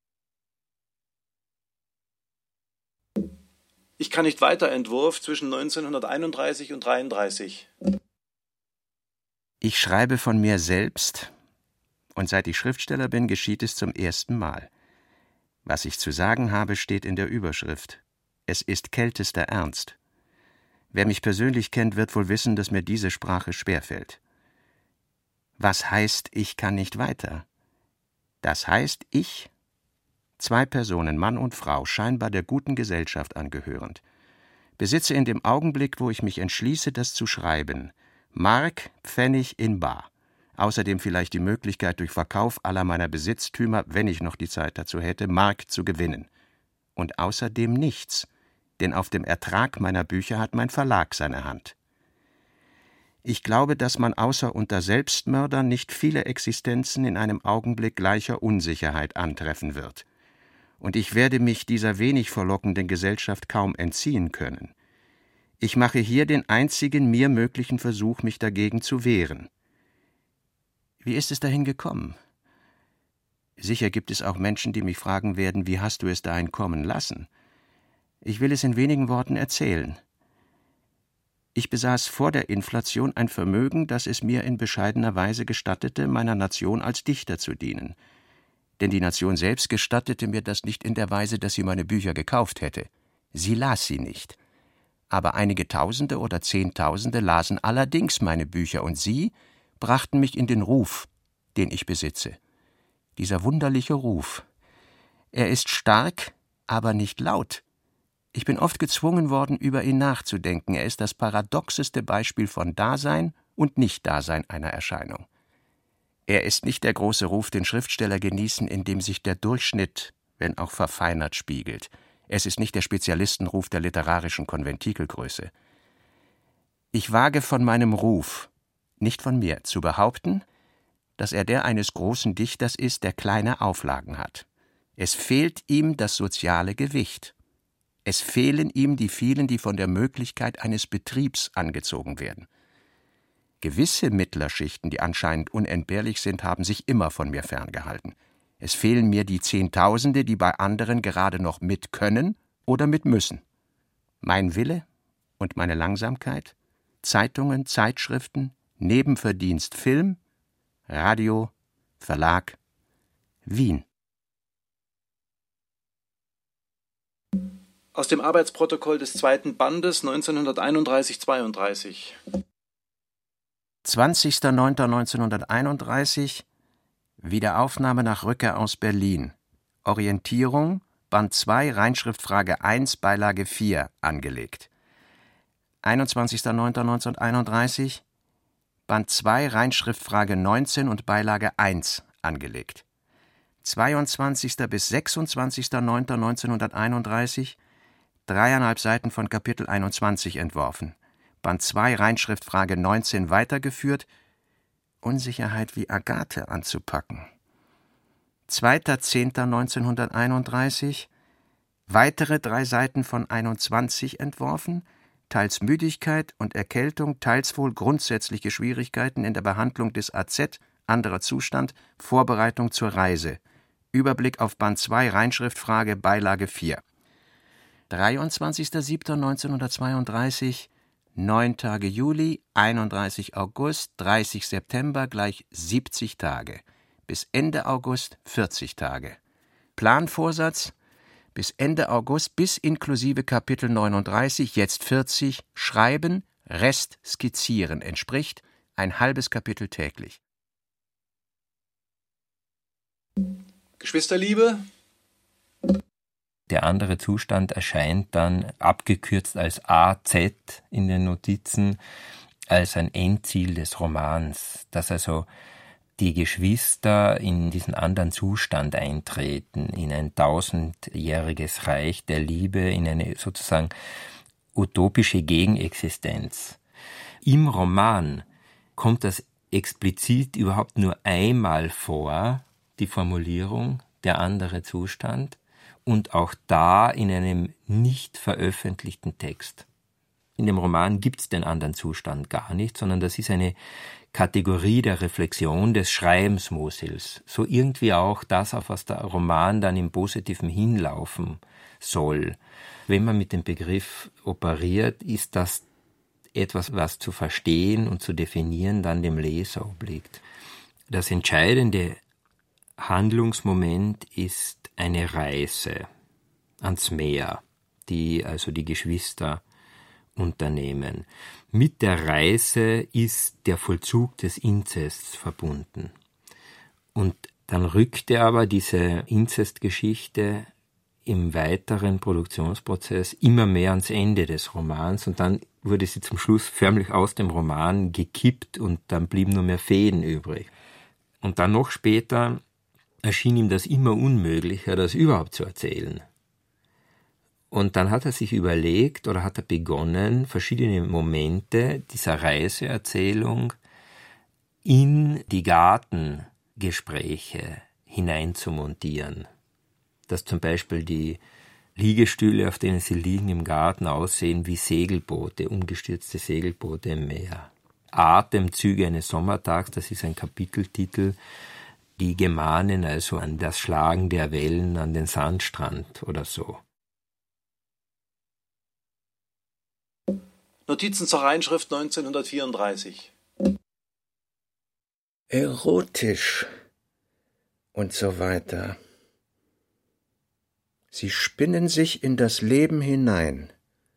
Ich kann nicht weiter Entwurf zwischen neunzehnhunderteinunddreißig und dreiunddreißig. Ich schreibe von mir selbst Und seit ich Schriftsteller bin, geschieht es zum ersten Mal. Was ich zu sagen habe, steht in der Überschrift. Es ist kältester Ernst. Wer mich persönlich kennt, wird wohl wissen, dass mir diese Sprache schwerfällt. Was heißt, ich kann nicht weiter? Das heißt, ich, zwei Personen, Mann und Frau, scheinbar der guten Gesellschaft angehörend, besitze in dem Augenblick, wo ich mich entschließe, das zu schreiben, Mark, Pfennig in bar. Außerdem vielleicht die Möglichkeit, durch Verkauf aller meiner Besitztümer, wenn ich noch die Zeit dazu hätte, Mark zu gewinnen. Und außerdem nichts, denn auf dem Ertrag meiner Bücher hat mein Verlag seine Hand. Ich glaube, dass man außer unter Selbstmördern nicht viele Existenzen in einem Augenblick gleicher Unsicherheit antreffen wird. Und ich werde mich dieser wenig verlockenden Gesellschaft kaum entziehen können. Ich mache hier den einzigen mir möglichen Versuch, mich dagegen zu wehren. Wie ist es dahin gekommen? Sicher gibt es auch Menschen, die mich fragen werden, wie hast du es dahin kommen lassen? Ich will es in wenigen Worten erzählen. Ich besaß vor der Inflation ein Vermögen, das es mir in bescheidener Weise gestattete, meiner Nation als Dichter zu dienen. Denn die Nation selbst gestattete mir das nicht in der Weise, dass sie meine Bücher gekauft hätte. Sie las sie nicht. Aber einige Tausende oder Zehntausende lasen allerdings meine Bücher, und sie brachten mich in den Ruf, den ich besitze. Dieser wunderliche Ruf. Er ist stark, aber nicht laut. Ich bin oft gezwungen worden, über ihn nachzudenken. Er ist das paradoxeste Beispiel von Dasein und Nicht-Dasein einer Erscheinung. Er ist nicht der große Ruf, den Schriftsteller genießen, in dem sich der Durchschnitt, wenn auch verfeinert, spiegelt. Es ist nicht der Spezialistenruf der literarischen Konventikelgröße. Ich wage von meinem Ruf, nicht von mir, zu behaupten, dass er der eines großen Dichters ist, der kleine Auflagen hat. Es fehlt ihm das soziale Gewicht. Es fehlen ihm die vielen, die von der Möglichkeit eines Betriebs angezogen werden. Gewisse Mittlerschichten, die anscheinend unentbehrlich sind, haben sich immer von mir ferngehalten. Es fehlen mir die Zehntausende, die bei anderen gerade noch mit können oder mit müssen. Mein Wille und meine Langsamkeit, Zeitungen, Zeitschriften, Nebenverdienst Film, Radio, Verlag, Wien. Aus dem Arbeitsprotokoll des zweiten Bandes neunzehnhunderteinunddreißig zweiunddreißig. zwanzigster neunter neunzehnhunderteinunddreißig Wiederaufnahme nach Rückkehr aus Berlin. Orientierung, Band zwei, Reinschriftfrage eins, Beilage vier, angelegt. einundzwanzigster neunter neunzehnhunderteinunddreißig Band zwei, Reinschriftfrage neunzehn und Beilage eins, angelegt. zweiundzwanzigster bis sechsundzwanzigster neunter neunzehnhunderteinunddreißig Dreieinhalb Seiten von Kapitel einundzwanzig entworfen. Band zwei, Reinschriftfrage neunzehn weitergeführt. Unsicherheit wie Agathe anzupacken. zweiter zehnter neunzehnhunderteinunddreißig Weitere drei Seiten von einundzwanzig entworfen, teils Müdigkeit und Erkältung, teils wohl grundsätzliche Schwierigkeiten in der Behandlung des A Z, anderer Zustand, Vorbereitung zur Reise. Überblick auf Band zwei, Reinschriftfrage, Beilage vier. dreiundzwanzigster siebter neunzehnhundertzweiunddreißig Neun Tage Juli, einunddreißig August, dreißig September gleich siebzig Tage. Bis Ende August vierzig Tage. Planvorsatz: bis Ende August bis inklusive Kapitel neununddreißig, jetzt vierzig, schreiben, Rest skizzieren, entspricht ein halbes Kapitel täglich. Geschwisterliebe. Der andere Zustand erscheint dann abgekürzt als A Z in den Notizen, als ein Endziel des Romans, dass also die Geschwister in diesen anderen Zustand eintreten, in ein tausendjähriges Reich der Liebe, in eine sozusagen utopische Gegenexistenz. Im Roman kommt das explizit überhaupt nur einmal vor, die Formulierung der andere Zustand, und auch da in einem nicht veröffentlichten Text. In dem Roman gibt es den anderen Zustand gar nicht, sondern das ist eine Kategorie der Reflexion des Schreibens Mosils. So irgendwie auch das, auf was der Roman dann im Positiven hinlaufen soll. Wenn man mit dem Begriff operiert, ist das etwas, was zu verstehen und zu definieren dann dem Leser obliegt. Das Entscheidende Handlungsmoment ist eine Reise ans Meer, die also die Geschwister unternehmen. Mit der Reise ist der Vollzug des Inzests verbunden. Und dann rückte aber diese Inzestgeschichte im weiteren Produktionsprozess immer mehr ans Ende des Romans und dann wurde sie zum Schluss förmlich aus dem Roman gekippt und dann blieben nur mehr Fäden übrig. Und dann noch später erschien ihm das immer unmöglicher, das überhaupt zu erzählen. Und dann hat er sich überlegt oder hat er begonnen, verschiedene Momente dieser Reiseerzählung in die Gartengespräche hineinzumontieren. Dass zum Beispiel die Liegestühle, auf denen sie liegen im Garten, aussehen wie Segelboote, umgestürzte Segelboote im Meer. Atemzüge eines Sommertags, das ist ein Kapiteltitel, die gemahnen also an das Schlagen der Wellen an den Sandstrand oder so. Notizen zur Reinschrift neunzehnhundertvierunddreißig. Erotisch und so weiter. Sie spinnen sich in das Leben hinein.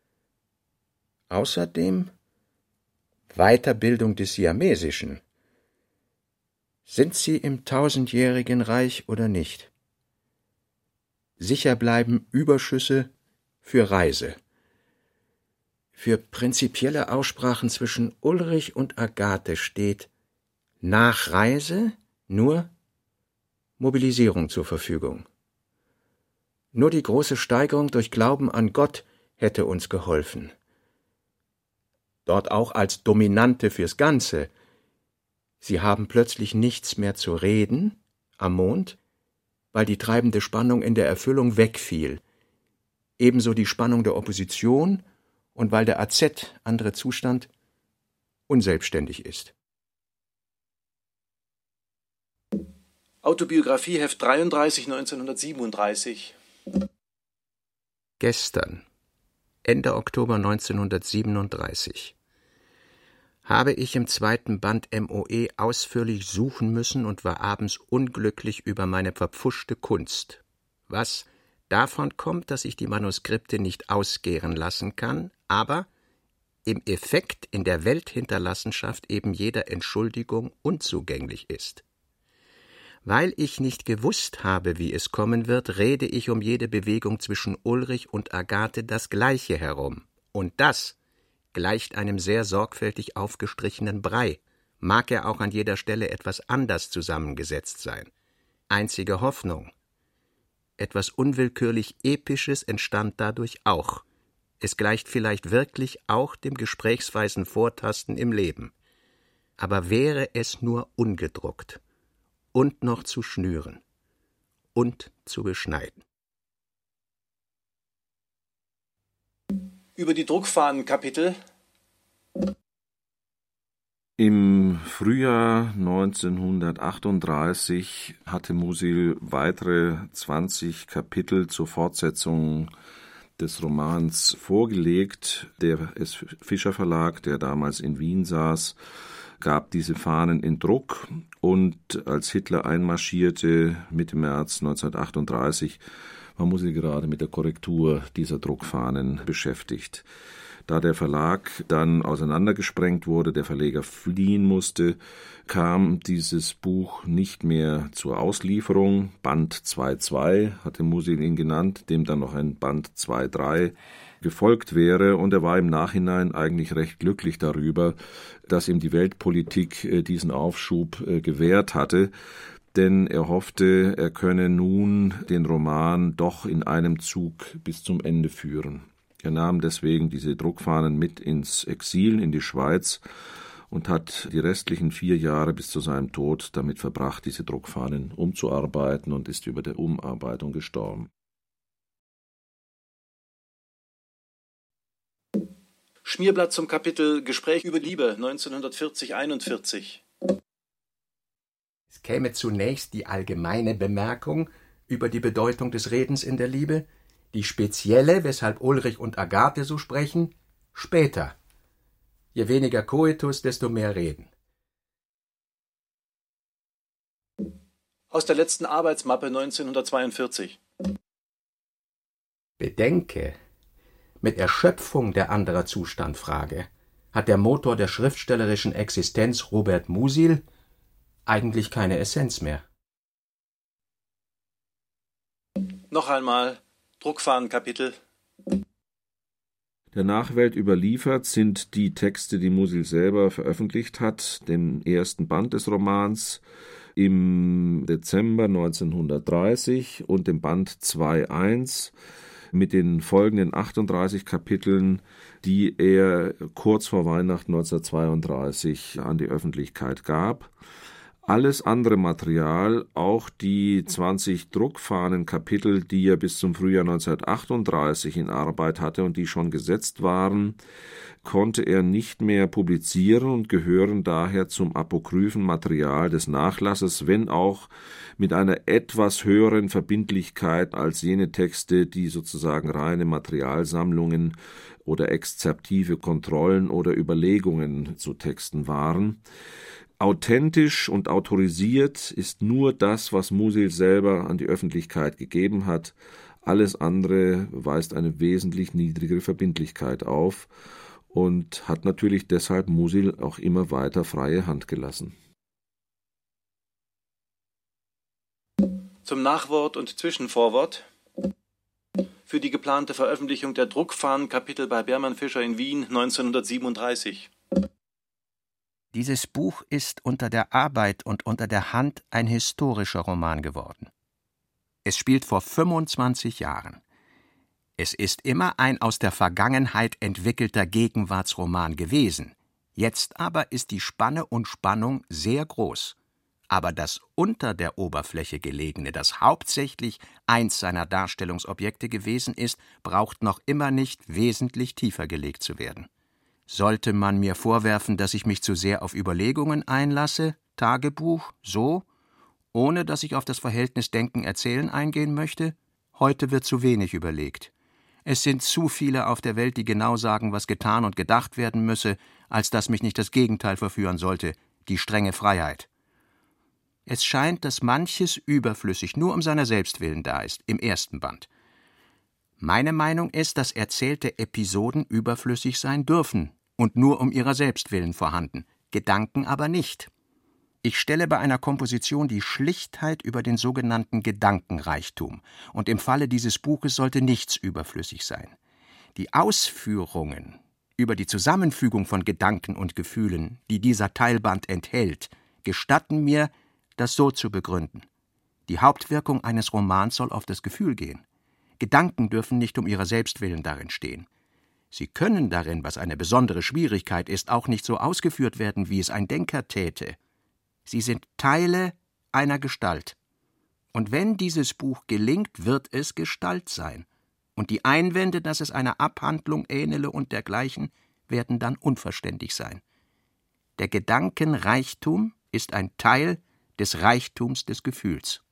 Außerdem Weiterbildung des Siamesischen. Sind Sie im tausendjährigen Reich oder nicht? Sicher bleiben Überschüsse für Reise. Für prinzipielle Aussprachen zwischen Ulrich und Agathe steht nach Reise nur Mobilisierung zur Verfügung. Nur die große Steigerung durch Glauben an Gott hätte uns geholfen. Dort auch als Dominante fürs Ganze. Sie haben plötzlich nichts mehr zu reden am Mond, weil die treibende Spannung in der Erfüllung wegfiel. Ebenso die Spannung der Opposition und weil der A Z, andere Zustand, unselbstständig ist. Autobiografie, Heft dreiunddreißig, neunzehnhundertsiebenunddreißig. Gestern, Ende Oktober neunzehnhundertsiebenunddreißig, habe ich im zweiten Band M O E ausführlich suchen müssen und war abends unglücklich über meine verpfuschte Kunst, was davon kommt, dass ich die Manuskripte nicht ausgären lassen kann, aber im Effekt in der Welthinterlassenschaft eben jeder Entschuldigung unzugänglich ist. Weil ich nicht gewusst habe, wie es kommen wird, rede ich um jede Bewegung zwischen Ulrich und Agathe das Gleiche herum. Und das gleicht einem sehr sorgfältig aufgestrichenen Brei, mag er auch an jeder Stelle etwas anders zusammengesetzt sein. Einzige Hoffnung: etwas unwillkürlich Episches entstand dadurch auch. Es gleicht vielleicht wirklich auch dem gesprächsweisen Vortasten im Leben. Aber wäre es nur ungedruckt und noch zu schnüren und zu beschneiden. Über die Druckfahnenkapitel. Im Frühjahr neunzehnhundertachtunddreißig hatte Musil weitere zwanzig Kapitel zur Fortsetzung des Romans vorgelegt. Der S. Fischer Verlag, der damals in Wien saß, gab diese Fahnen in Druck und als Hitler einmarschierte Mitte März neunzehnhundertachtunddreißig, war Musil gerade mit der Korrektur dieser Druckfahnen beschäftigt. Da der Verlag dann auseinandergesprengt wurde, der Verleger fliehen musste, kam dieses Buch nicht mehr zur Auslieferung. Band zwei Punkt zwei hatte Musil ihn genannt, dem dann noch ein Band zwei Punkt drei gefolgt wäre, und er war im Nachhinein eigentlich recht glücklich darüber, dass ihm die Weltpolitik diesen Aufschub gewährt hatte, denn er hoffte, er könne nun den Roman doch in einem Zug bis zum Ende führen. Er nahm deswegen diese Druckfahnen mit ins Exil, in die Schweiz, und hat die restlichen vier Jahre bis zu seinem Tod damit verbracht, diese Druckfahnen umzuarbeiten, und ist über der Umarbeitung gestorben. Schmierblatt zum Kapitel Gespräch über Liebe neunzehnhundertvierzig einundvierzig. Es käme zunächst die allgemeine Bemerkung über die Bedeutung des Redens in der Liebe, die spezielle, weshalb Ulrich und Agathe so sprechen, später. Je weniger Koitus, desto mehr Reden. Aus der letzten Arbeitsmappe neunzehnhundertzweiundvierzig. Bedenke, mit Erschöpfung der anderer Zustandfrage hat der Motor der schriftstellerischen Existenz Robert Musil eigentlich keine Essenz mehr. Noch einmal Druckfahnenkapitel. Der Nachwelt überliefert sind die Texte, die Musil selber veröffentlicht hat, den ersten Band des Romans im Dezember neunzehnhundertdreißig und dem Band zwei Punkt eins mit den folgenden achtunddreißig Kapiteln, die er kurz vor Weihnachten neunzehnhundertzweiunddreißig an die Öffentlichkeit gab. Alles andere Material, auch die zwanzig Druckfahnenkapitel, die er bis zum Frühjahr neunzehnhundertachtunddreißig in Arbeit hatte und die schon gesetzt waren, konnte er nicht mehr publizieren und gehören daher zum apokryphen Material des Nachlasses, wenn auch mit einer etwas höheren Verbindlichkeit als jene Texte, die sozusagen reine Materialsammlungen oder exzerptive Kontrollen oder Überlegungen zu Texten waren. Authentisch und autorisiert ist nur das, was Musil selber an die Öffentlichkeit gegeben hat. Alles andere weist eine wesentlich niedrigere Verbindlichkeit auf und hat natürlich deshalb Musil auch immer weiter freie Hand gelassen. Zum Nachwort und Zwischenvorwort. Für die geplante Veröffentlichung der Druckfahnenkapitel bei Bermann Fischer in Wien neunzehnhundertsiebenunddreißig. Dieses Buch ist unter der Arbeit und unter der Hand ein historischer Roman geworden. Es spielt vor fünfundzwanzig Jahren. Es ist immer ein aus der Vergangenheit entwickelter Gegenwartsroman gewesen. Jetzt aber ist die Spanne und Spannung sehr groß. Aber das unter der Oberfläche gelegene, das hauptsächlich eins seiner Darstellungsobjekte gewesen ist, braucht noch immer nicht wesentlich tiefer gelegt zu werden. Sollte man mir vorwerfen, dass ich mich zu sehr auf Überlegungen einlasse, Tagebuch, so, ohne dass ich auf das Verhältnis Denken-Erzählen eingehen möchte? Heute wird zu wenig überlegt. Es sind zu viele auf der Welt, die genau sagen, was getan und gedacht werden müsse, als dass mich nicht das Gegenteil verführen sollte, die strenge Freiheit. Es scheint, dass manches überflüssig nur um seiner selbst willen da ist, im ersten Band. Meine Meinung ist, dass erzählte Episoden überflüssig sein dürfen und nur um ihrer selbst willen vorhanden, Gedanken aber nicht. Ich stelle bei einer Komposition die Schlichtheit über den sogenannten Gedankenreichtum, und im Falle dieses Buches sollte nichts überflüssig sein. Die Ausführungen über die Zusammenfügung von Gedanken und Gefühlen, die dieser Teilband enthält, gestatten mir, das so zu begründen. Die Hauptwirkung eines Romans soll auf das Gefühl gehen. Gedanken dürfen nicht um ihrer selbst willen darin stehen. Sie können darin, was eine besondere Schwierigkeit ist, auch nicht so ausgeführt werden, wie es ein Denker täte. Sie sind Teile einer Gestalt. Und wenn dieses Buch gelingt, wird es Gestalt sein. Und die Einwände, dass es einer Abhandlung ähnele und dergleichen, werden dann unverständlich sein. Der Gedankenreichtum ist ein Teil des Reichtums des Gefühls.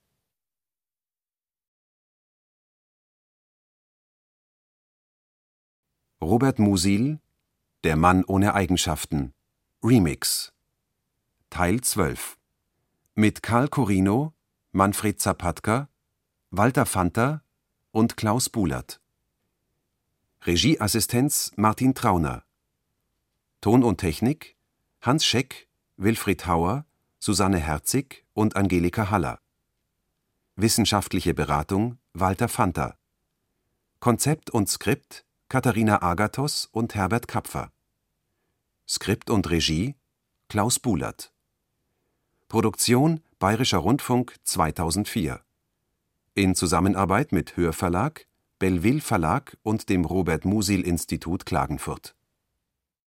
Robert Musil, Der Mann ohne Eigenschaften, Remix, Teil zwölf. Mit Karl Corino, Manfred Zapatka, Walter Fanta und Klaus Buhlert. Regieassistenz Martin Trauner. Ton und Technik Hans Scheck, Wilfried Hauer, Susanne Herzig und Angelika Haller. Wissenschaftliche Beratung Walter Fanta. Konzept und Skript Katharina Agathos und Herbert Kapfer. Skript und Regie Klaus Buhlert. Produktion Bayerischer Rundfunk zweitausendvier. In Zusammenarbeit mit Hörverlag, Belleville Verlag und dem Robert Musil Institut Klagenfurt.